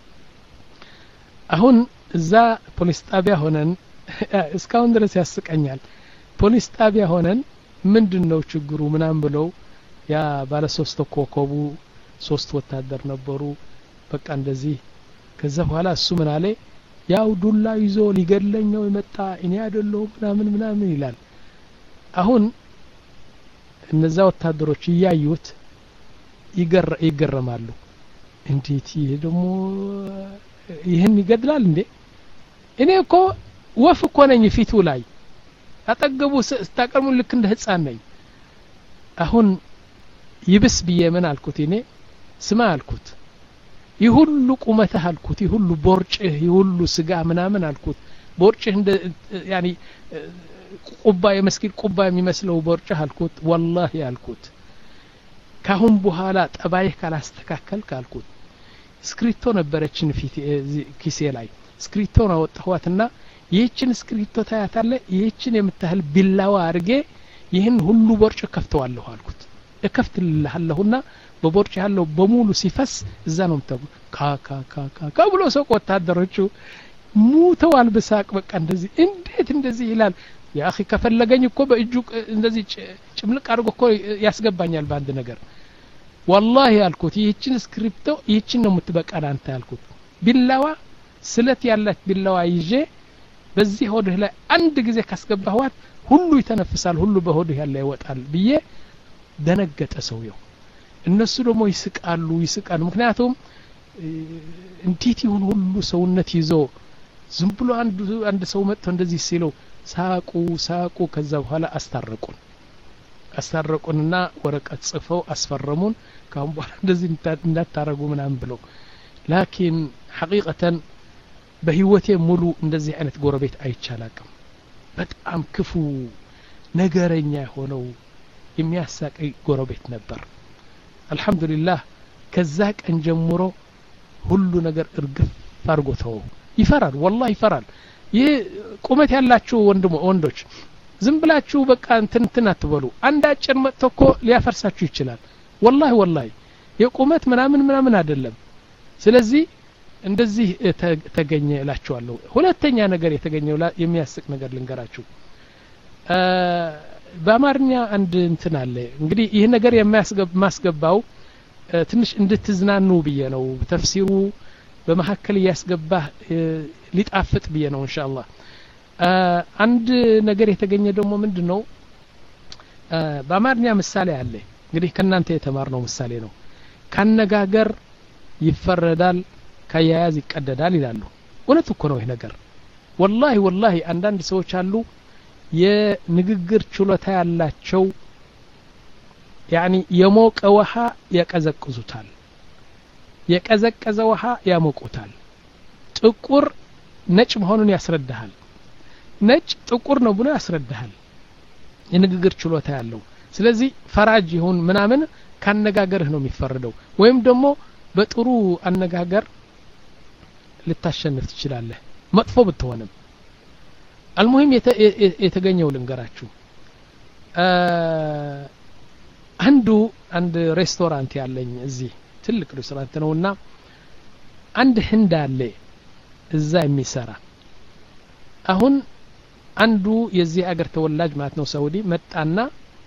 አሁን እዛ ፖሊስ ጣቢያ ሆነን እስካሁን ድረስ ያስቀኛል ፖሊስ ጣቢያ ሆነን ምንድነው ችግሩ ምናም ብለው ያ ባለ ሶስት ኮኮቡ ሶስት ወታደር ነበሩ በቃ እንደዚህ ከዛ በኋላ እሱ ምን አለ ያው ዱላ ይዞ ሊገድለኝ ነው የመጣ እኔ አይደለሁም ምናምን ምናምን ይላል አሁን እነዛ ወታደሮች ያዩት ይገረ ይገረማሉ እንዴት ይሄ ደግሞ ይሄን ይገድላል እንዴ እኔ እኮ ወፍ እኮ ነኝ ፊቱ ላይ አጠገቡ ስታቀርሙ ልክ እንደ ህፃን ነኝ አሁን ይብስ በየመን አልኩት እኔ ስማ አልኩት ይሁሉ ቁመትህ አልኩት ይሁሉ ቦርጭህ ይሁሉ ስጋ ምናምን አልኩት ቦርጭህ እንደ ያኒ ቁባ የመስኪን ቁባ የሚመስለው ቦርጭህ አልኩት والله አልኩት ካሁን በኋላ ጠባይህ ካላስተካከልክ አልኩት ስክሪፕቶ ነበረችን ፊት ኪሴ ላይ ስክሪፕቶን አወጣኋትና ይህችን ስክሪፕቶ ታያታለ ይህችን የምታህል ቢላዋ አርጌ ይህን ሁሉ ቦርጭ ከፍተዋለሁ አልኩት እከፍትልሃለሁና በቦርጭ ያለው በሙሉ ሲፈስ እዛ ነው ምታው ካ ካ ካ ካ ከብሎ ሰው ወታደሮቹ ሙተዋል በሳቅ በቃ እንደዚህ እንዴት እንደዚህ ይላል ያ اخي ከፈለገኝ እኮ በእጁ እንደዚህ ጭምልቅ አድርጎ እኮ ያስገባኛል ባንድ ነገር والله ያልኩት ይህችን ስክሪፕቶ ይህችን ነው የምትበቃን አንተ ያልኩት ቢላዋ ስለት ያላት ቢላዋ ይዤ በዚህ ሆድህ ላይ አንድ ጊዜ ካስገባህዋት ሁሉ ይተነፍሳል ሁሉ በሆድህ ያለ ይወጣል ብዬ ደነገጠ ሰውየው እነሱ ደግሞ ይስቃሉ ይስቃሉ ምክንያቱም እንዴት ይሁን ሁሉ ሰውነት ይዞ ዝም ብሎ አንድ አንድ ሰው መጥቶ እንደዚህ ሲለው ሳቁ ሳቁ ከዛ በኋላ አስታረቁን አስታረቁንና ወረቀት ጽፈው አስፈረሙን ካሁን በኋላ እንደዚህ እንዳታረጉ ምናምን ብለው ላኪን ሐቂቀተን በህይወቴ ሙሉ እንደዚህ አይነት ጎረቤት አይቻላቅም በጣም ክፉ ነገረኛ ሆነው የሚያሳቀይ ጎረቤት ነበር አልহামዱሊላህ ከዛ ቀን ጀምሮ ሁሉ ነገር እርግፍ አርጎ ተወው ይፈራል والله ይፈራል ይህ ቁመት ያላችሁ ወንድሞ ወንዶች ዝም ብላችሁ በቃ እንትን እንትን አትበሉ አንድ አጭር መጥቶ እኮ ሊያፈርሳችሁ ይችላል والله والله የቁመት ምናምን ምናምን አይደለም ስለዚህ እንደዚህ ተገኘ እላችኋለሁ ሁለተኛ ነገር የተገኘው የሚያስቅ ነገር ልንገራችሁ በአማርኛ አንድ እንትን አለ እንግዲህ ይሄ ነገር የሚያስገብ ማስገባው ትንሽ እንድትዝናኑ ብዬ ነው ተፍሲሩ በመሐከል ያስገባ ሊጣፍጥ ብዬ ነው ኢንሻአላህ አንድ ነገር የተገኘ ደግሞ ምንድነው በአማርኛ ምሳሌ አለ እንግዲህ ከናንተ የተማርነው ምሳሌ ነው ካነጋገር ይፈረዳል ከያያዝ ይቀደዳል ይላሉ እውነት እኮ ነው ይሄ ነገር والله والله አንዳንድ ሰዎች አሉ የንግግር ችሎታ ያላቸው يعني የሞቀ ውሃ ያቀዘቅዙታል የቀዘቀዘ ውሃ ያሞቁታል ጥቁር ነጭ መሆኑን ያስረዳሃል ነጭ ጥቁር ነው ብሎ ያስረዳሃል የንግግር ችሎታ ያለው ስለዚህ ፈራጅ ይሁን ምናምን ካነጋገርህ ነው የሚፈረደው ወይም ደግሞ በጥሩ አነጋገር ልታሸንፍ ትችላለህ መጥፎ ብትሆንም المهم የተገኘው ልንገራችሁ አንዱ አንድ ሬስቶራንት ያለኝ እዚህ ትልቅ ሬስቶራንት ነውና አንድ ህንድ አለ እዛ የሚሰራ አሁን አንዱ የዚህ አገር ተወላጅ ማለት ነው ሳውዲ መጣና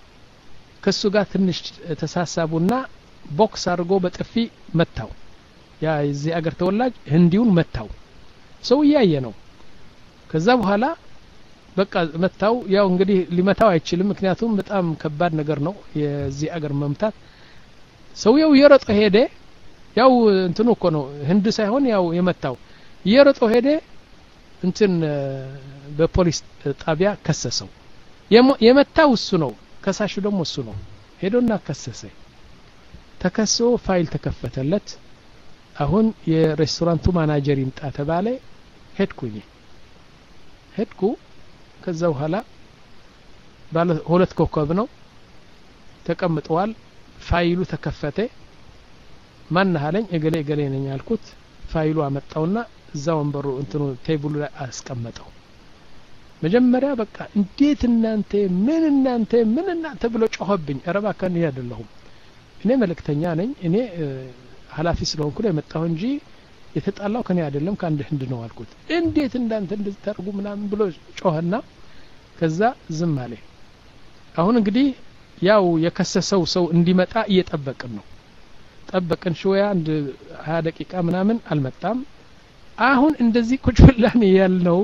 ከሱ ጋር ትንሽ ተሳሳቡና ቦክስ አድርጎ በጥፊ መታው ያ የዚህ አገር ተወላጅ ህንዲውን መታው ሰው ያየ ነው ከዛ በኋላ በቃ መታው ያው እንግዲህ ሊመታው አይችልም ምክንያቱም በጣም ከባድ ነገር ነው የዚህ አገር መምታት ሰውየው የረጠ ሄደ ያው እንትኑ እኮ ነው ህንድ ሳይሆን ያው የመታው የረጠ ሄደ እንትን በፖሊስ ጣቢያ ከሰሰው የመታው እሱ ነው ከሳሹ ደግሞ እሱ ነው ሄዶና ከሰሰ ተከሶ ፋይል ተከፈተለት አሁን የሬስቶራንቱ ማናጀር ይምጣ ተባለ ሄድኩኝ ሄድኩ ከዛ በኋላ ባለ ሁለት ኮከብ ነው ተቀምጠዋል ፋይሉ ተከፈተ ማን አለኝ እገሌ እገሌ ነኝ አልኩት ፋይሉ አመጣውና እዛው ወንበሩ እንትኑ ቴብሉ ላይ አስቀመጠው መጀመሪያ በቃ እንዴት እናንተ ምን እናንተ ምን እናንተ ብሎ ጮህብኝ አረባ ከኔ አይደለሁም እኔ መልእክተኛ ነኝ እኔ ሐላፊ ስለሆንኩ ነው የመጣሁ እንጂ የተጣላው ከኔ አይደለም ከአንድ ህንድ ነው አልኩት እንዴት እንዳንተ እንድትተርጉ ምናምን ብሎ ጮህና ከዛ ዝም አለ አሁን እንግዲህ ያው የከሰሰው ሰው እንዲመጣ እየጠበቅን ነው ጠበቅን ሾያ አንድ ሃያ ደቂቃ ምናምን አልመጣም አሁን እንደዚህ ቁጭ ብለን ያልነው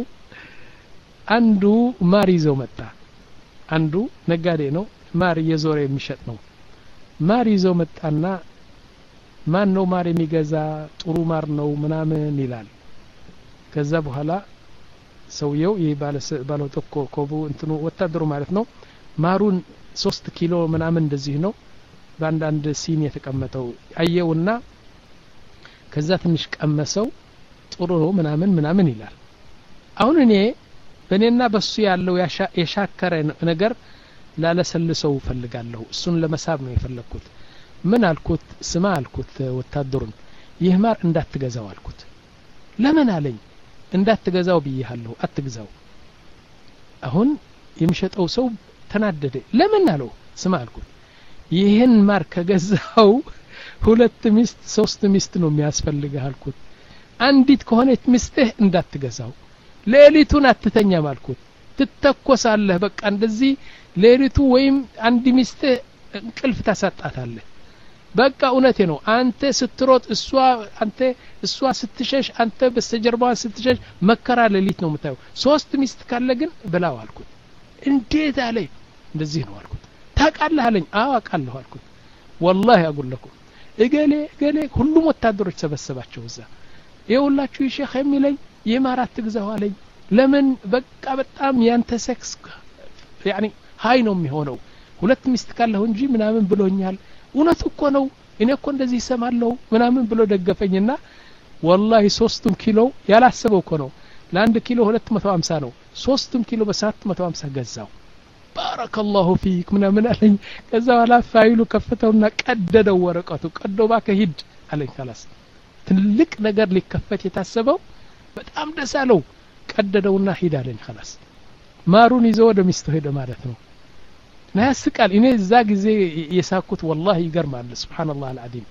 አንዱ ማር ይዘው መጣ አንዱ ነጋዴ ነው ማር የዞረ የሚሸጥ ነው ማር ይዘው መጣና ማን ነው ማር የሚገዛ ጥሩ ማር ነው ምናምን ይላል ከዛ በኋላ ሰውየው ይባለ ባለው ተኮ ኮቡ እንትኑ ወታደሩ ማለት ነው ማሩን ሶስት ኪሎ ምናምን እንደዚህ ነው ባንድ አንድ ሲኒ የተቀመጠው አየውና ከዛ ትንሽ ቀመሰው ጥሩ ነው ምናምን ምናምን ይላል አሁን እኔ በእኔና በሱ ያለው የሻከረ ነገር ላለሰልሰው ፈልጋለሁ እሱን ለመሳብ ነው የፈለኩት ምን አልኩት ስማ አልኩት ወታደሩን ይህ ማር እንዳትገዛው አልኩት ለምን አለኝ እንዳትገዛው ብዬሃለሁ አትግዛው አሁን የሚሸጠው ሰው ተናደደ ለምን አለው ስማ አልኩት ይህን ማር ከገዛው ሁለት ሚስት ሶስት ሚስት ነው የሚያስፈልግህ አልኩት አንዲት ከሆነች ሚስትህ እንዳትገዛው ሌሊቱን አትተኛም አልኩት ትተኮሳለህ በቃ እንደዚህ ሌሊቱ ወይም አንድ ሚስትህ እንቅልፍ ታሳጣታለህ በቃ እውነቴ ነው አንተ ስትሮጥ እሷ አንተ እሷ ስትሸሽ አንተ በስተጀርባዋ ስትሸሽ መከራ ሌሊት ነው የምታየው ሶስት ሚስት ካለ ግን ብላው አልኩት እንዴት አለኝ እንደዚህ ነው አልኩት ታውቃለህ አለኝ አዎ አውቃለሁ አልኩት والله اقول لكم እገሌ እገሌ ሁሉም ወታደሮች ተሰበሰባቸው እዛ ይኸውላችሁ ሼክ የሚለኝ የማራት ግዛው አለኝ ለምን በቃ በጣም ያንተ ሴክስ يعني ሃይ ነው የሚሆነው ሁለት ሚስት ካለው እንጂ ምናምን ብሎኛል እውነት እኮ ነው እኔ እኮ እንደዚህ ሰማለሁ ምናምን ብሎ ደገፈኝና والله ሶስቱም ኪሎ ያላሰበው እኮ ነው ለአንድ ኪሎ ሁለት መቶ ሃምሳ ነው ሶስቱም ኪሎ በሰባት መቶ ሃምሳ ገዛው ባረከላሁ ፊክ ምናምን አለኝ ከዛ በኋላ ፋይሉ ከፈተውና ቀደደው ወረቀቱ ቀዶ ባከ ሂድ አለኝ خلاص ትልቅ ነገር ሊከፈት የታሰበው በጣም ደስ አለው ቀደደውና ሂድ አለኝ خلاص ማሩን ይዞ ወደ ሚስቱ ሄደ ማለት ነው ናስቃል እኔ እዛ ጊዜ የሳኩት والله ይገርማል ሱብሃንአላህ አልዓዚም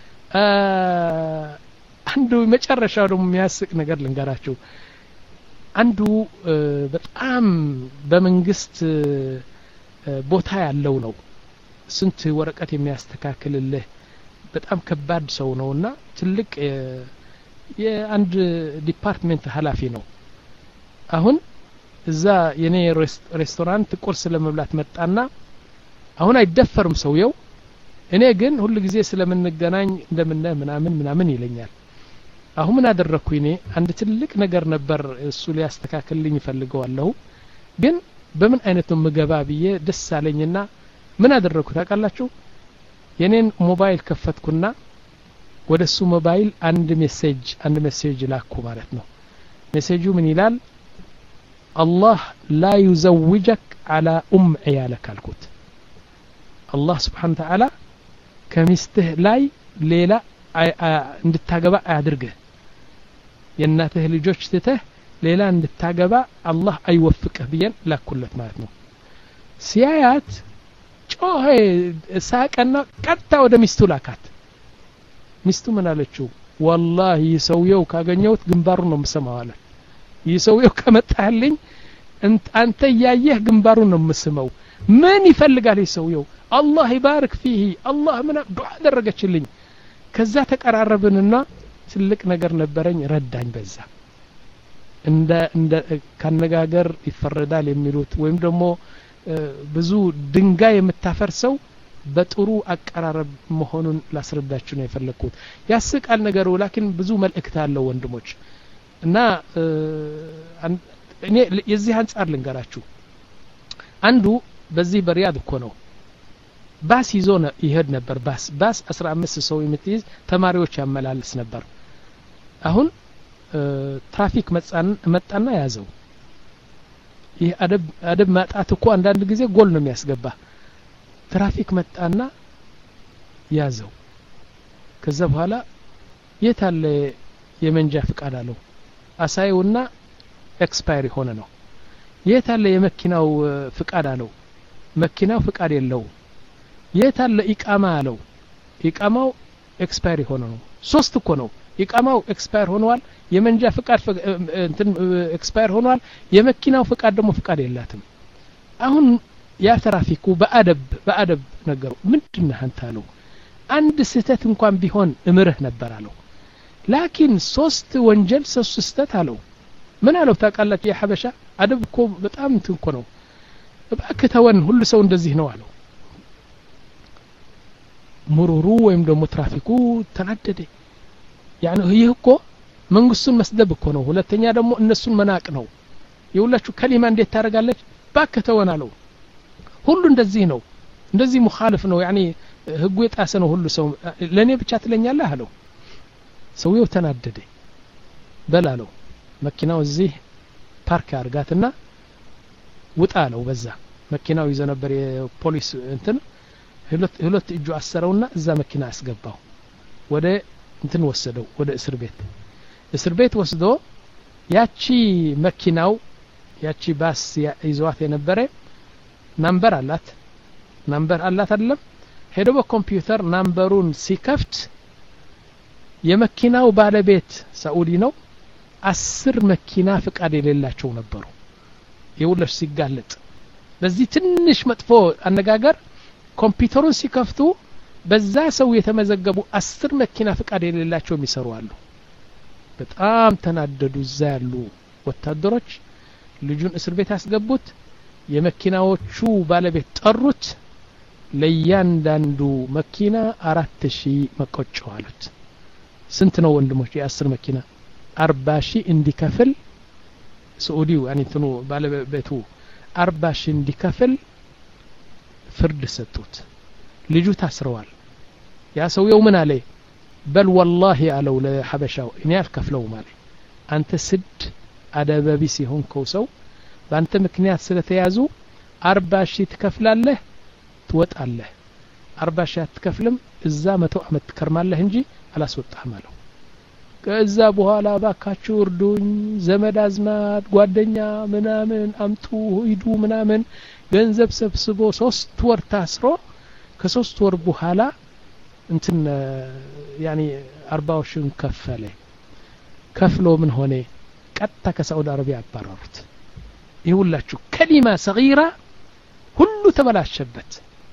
አንዱ መጨረሻው ደግሞ የሚያስቅ ነገር ልንገራችሁ አንዱ በጣም በመንግስት ቦታ ያለው ነው ስንት ወረቀት የሚያስተካክልልህ በጣም ከባድ ሰው ነውና ትልቅ የአንድ ዲፓርትመንት ኃላፊ ነው አሁን እዛ የኔ ሬስቶራንት ቁርስ ለመብላት መጣና አሁን አይደፈርም ሰውየው እኔ ግን ሁሉ ጊዜ ስለምንገናኝ እንደምን ምናምን ምናምን ይለኛል አሁን ምን አደረኩኝ እኔ አንድ ትልቅ ነገር ነበር እሱ ሊያስተካክልልኝ ይፈልገዋለሁ ግን በምን አይነት ነው መገባ ብዬ ደስ አለኝና ምን አደረኩ ታውቃላችሁ የኔን ሞባይል ከፈትኩና ወደሱ ሞባይል አንድ ሜሴጅ አንድ ሜሴጅ ላኩ ማለት ነው ሜሴጁ ምን ይላል الله لا يزوجك على ام عيالك አልኩት الله سبحانه وتعالى ከሚስትህ ላይ ሌላ እንድታገባ አያድርግህ የእናትህ ልጆች ትተህ ሌላ እንድታገባ አላህ አይወፍቅህ ብየን ላኩለት ማለት ነው ሲያያት ጮኸ ሳቀና ቀጥታ ወደ ሚስቱ ላካት ሚስቱ ምን አለችው والله ይሰውየው ካገኘውት ግንባሩን ነው የምሰማው አለ ይሰውየው ከመጣልኝ አንተ ያየህ ግንባሩን ነው የምስመው ምን ይፈልጋል ይሰውየው አላህ ይባርክ فيه አላህ ምን ዱዓ አደረገችልኝ ከዛ ተቀራረብንና ትልቅ ነገር ነበረኝ ረዳኝ በዛ እንደ እንደ ካነጋገር ይፈረዳል የሚሉት ወይም ደግሞ ብዙ ድንጋይ የምታፈርሰው በጥሩ አቀራረብ መሆኑን ላስረዳችሁ ነው የፈለኩት ያስቃል ነገሩ ላኪን ብዙ መልእክት አለው ወንድሞች እና እኔ የዚህ አንፃር ልንገራችሁ አንዱ በዚህ በሪያድ እኮ ነው ባስ ይዞ ይሄድ ነበር ባስ ባስ አስራ አምስት ሰው የምትይዝ ተማሪዎች ያመላልስ ነበር አሁን ትራፊክ መጣን መጣና ያዘው ይህ አደብ አደብ ማጣት እኮ አንዳንድ ጊዜ ጎል ነው የሚያስገባ ትራፊክ መጣና ያዘው ከዛ በኋላ የታለ የመንጃ ፍቃድ አለው አሳየውና ኤክስፓየር ሆነ ነው የታለ የመኪናው ፍቃድ አለው መኪናው ፍቃድ የለው የታለ ኢቃማ አለው ኢቃማው ኤክስፓየር ሆነ ነው ሶስት እኮ ነው ኢቃማው ኤክስፓየር ሆኗል የመንጃ ፍቃድ እንትን ኤክስፓየር ሆኗል የመኪናው ፍቃድ ደግሞ ፍቃድ የላትም አሁን ያ ትራፊኩ በአደብ በአደብ ነገሩ ምንድነው አንተ አለው አንድ ስህተት እንኳን ቢሆን እምርህ ነበር አለው ላኪን ሶስት ወንጀል ሶስት ስህተት አለው ምን አለው ታውቃላችሁ የሐበሻ አደብ እኮ በጣም እንትን እኮ ነው እባክህ ተወን ሁሉ ሰው እንደዚህ ነው አለው ሙሩሩ ወይም ደግሞ ትራፊኩ ተናደደ يعني ይህ እኮ መንግስቱን መስደብ እኮ ነው ሁለተኛ ደግሞ እነሱን መናቅ ነው የሁላችሁ ከሊማ እንዴት ታረጋለች ባከ ተወን አለው ሁሉ እንደዚህ ነው እንደዚህ ሙኻልፍ ነው يعني ህጉ የጣሰ ነው ሁሉ ሰው ለኔ ብቻ ትለኛለህ አለው ሰውየው ተናደደ በላለው መኪናው እዚህ ፓርክ አርጋትና ውጣ አለው በዛ መኪናው ይዘ ነበር የፖሊስ እንትን ሁለት ሁለት እጁ አሰረውና እዛ መኪና አስገባው ወደ እንትን ወሰደው ወደ እስር ቤት እስር ቤት ወስዶ ያቺ መኪናው ያቺ ባስ ይዟት የነበረ ናምበር አላት ናምበር አላት አይደለም ሄዶ በኮምፒውተር ናምበሩን ሲከፍት የመኪናው ባለቤት ሳኡዲ ነው አስር መኪና ፍቃድ የሌላቸው ነበሩ የውለሽ ሲጋለጥ በዚህ ትንሽ መጥፎ አነጋገር ኮምፒውተሩን ሲከፍቱ በዛ ሰው የተመዘገቡ አስር መኪና ፍቃድ የሌላቸው የሚሰሩ አሉ በጣም ተናደዱ እዛ ያሉ ወታደሮች ልጁን እስር ቤት አስገቡት የመኪናዎቹ ባለቤት ጠሩት ለያንዳንዱ መኪና አራት ሺህ መቆጮ አሉት ስንት ነው ወንድሞች የአስር መኪና አርባ ሺህ እንዲከፍል ሳኡዲው يعني እንትኑ ባለቤቱ አርባ ሺህ እንዲከፍል ፍርድ ሰጡት ልጁ ታስረዋል ያ ሰውየው ምን አለ በል والله አለው ለሐበሻው እኔ አልከፍለው ማለት አንተ ስድ አደበቢ ሲሆን ከውሰው በአንተ ምክንያት ስለተያዙ አርባ ሺህ ትከፍላለህ ትወጣለህ አርባ ሺህ አትከፍልም እዛ መቶ አመት ትከርማለህ እንጂ አላስወጣህም አለው ከዛ በኋላ ባካችሁ እርዱኝ ዘመድ አዝማድ ጓደኛ ምናምን አምጡ ሂዱ ምናምን ገንዘብ ሰብስቦ ሶስት ወር ታስሮ ከሶስት ወር በኋላ እንትን ያኒ አርባ ሺህ ከፈለ ከፍሎ ምን ሆነ ቀጥታ ከሳዑዲ አረቢያ አባረሩት ይሁላችሁ ከሊማ ሰጊራ ሁሉ ተበላሸበት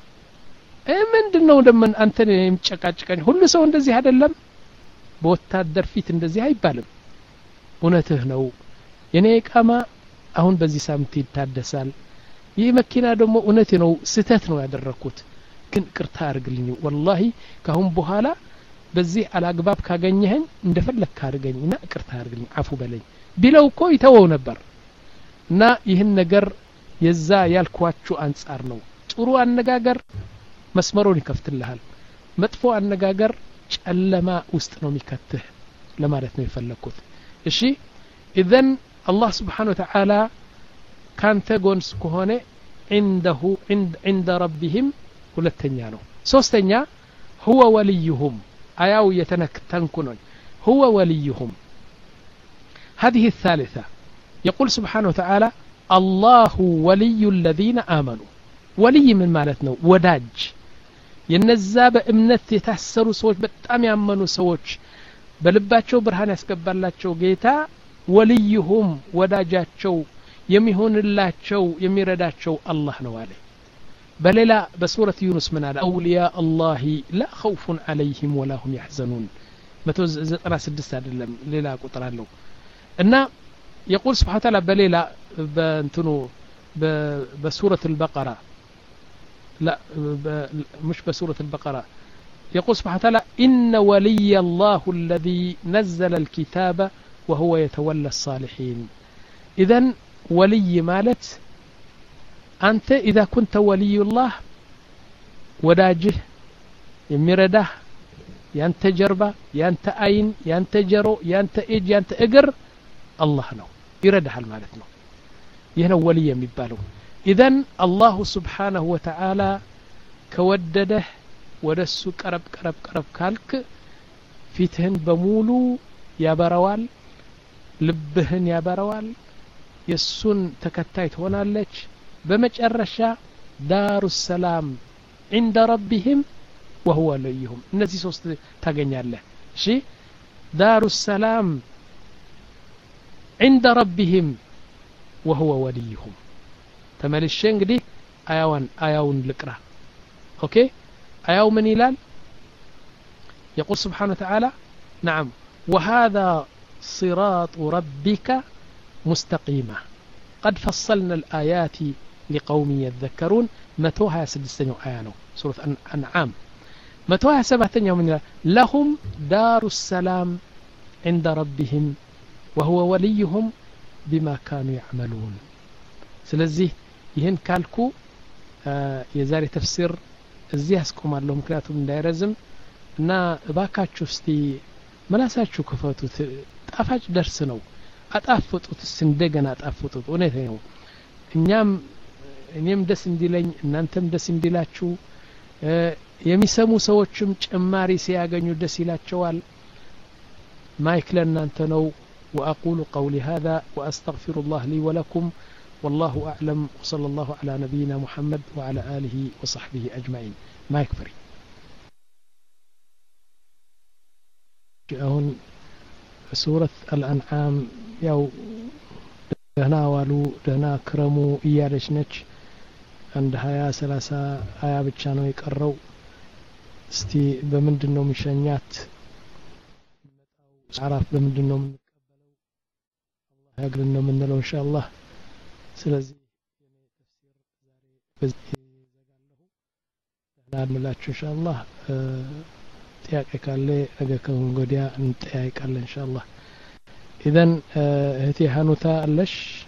ምንድነው ደምን አንተን የሚጨቃጭቀኝ ሁሉ ሰው እንደዚህ አይደለም በወታደር ፊት እንደዚህ አይባልም እውነትህ ነው የኔ ኢቃማ አሁን በዚህ ሳምንት ይታደሳል ይህ መኪና ደግሞ እውነቴ ነው ስተት ነው ያደረኩት ግን ቅርታ አርግልኝ ወላሂ ካሁን በኋላ በዚህ አላግባብ ካገኘኸኝ እንደፈለክ አርገኝና ቅርታ አርግልኝ አፉ በለኝ ቢለው እኮ ይተወው ነበር እና ይህን ነገር የዛ ያልኳችሁ አንጻር ነው ጥሩ አነጋገር መስመሩን ይከፍትልሃል መጥፎ አነጋገር ጨለማ ውስጥ ነው የሚከትህ ለማለት ነው የፈለኩት እሺ اذن الله سبحانه وتعالى ካንተ ጎንስ ከሆነ عنده عند عند ربهم ሁለተኛ ነው ሶስተኛ هو وليهم አያው የተነክተንኩ ነው هو وليهم هذه الثالثة يقول سبحانه وتعالى الله ولي الذين آمنوا ولي من مالتنا وداج የነዛ በእምነት የታሰሩ ሰዎች በጣም ያመኑ ሰዎች በልባቸው ብርሃን ያስገባላቸው ጌታ ወልዩሁም ወዳጃቸው የሚሆንላቸው የሚረዳቸው አላህ ነው አለ በሌላ በሱረት ዩኑስ ምን አለ አውሊያ አላህ ላ ኸውፉን ዐለይሂም ወላ ሁም يحزنون መቶ ዘጠና ስድስት አይደለም ሌላ ቁጥር አለው እና يقول سبحانه وتعالى بليلا بنتنو بسورة البقرة لا مش بسورة البقرة يقول سبحانه وتعالى إن ولي الله الذي نزل الكتاب وهو يتولى الصالحين إذن ولي مالت أنت إذا كنت ولي الله وداجه يمرده يانت جربة يانت أين يانت جرو يانت إج يانت إقر الله نو يرده المالت نو يهنا ولي يمبالو إذن الله سبحانه وتعالى كودده ودسو قرب قرب قرب كالك فيتهن بمولو يا بروال لبهن يا بروال يسون تكتايت هونالك بمجرشا دار السلام عند ربهم وهو وليهم እነዚህ ሶስት ታገኛለህ እሺ دار السلام عند ربهم وهو وليهم ተመልሼ እንግዲህ አያውን አያውን ልቅራ ኦኬ አያው ምን ይላል يقول سبحانه وتعالى نعم وهذا صراط ربك مستقيما قد فصلنا الآيات لقوم يذكرون متوها سدستنيو آيانو سورة أنعام متوها سبعتنيو من لهم دار السلام عند ربهم وهو وليهم بما كانوا يعملون سلزيه ይህን ካልኩ የዛሬ ተፍሲር እዚህ አስቆማለሁ ምክንያቱም እንዳይረዝም እና እባካችሁ እስቲ መላሳችሁ ክፈቱት ጣፋጭ ደርስ ነው አጣፍጡት እንደገና አጣፍጡት እውነት ነው እኛም እኔም ደስ እንዲለኝ እናንተም ደስ እንዲላችሁ የሚሰሙ ሰዎችም ጭማሪ ሲያገኙ ደስ ይላቸዋል ማይክ ለእናንተ ነው وأقول قولي هذا وأستغفر الله لي ولكم والله أعلم وصلى الله على نبينا محمد وعلى آله وصحبه أجمعين ما يكفري هون سورة الأنعام يو دهنا والو دهنا كرمو إيالش نج عند هيا سلاسة آيا بتشانو يقررو استي بمندنو مشانيات عرف بمندنو من الله يقرنو منلو إن شاء الله ስለዚህ የኔ ተፍሲር ዛሬ በዚህ ዘጋለሁ እናልምላችሁ ኢንሻአላህ ጥያቄ ካለ ነገ ከወዲያ እንጠያይቃለን ኢንሻአላህ ኢዘን እህቴ ሀኑታ አለሽ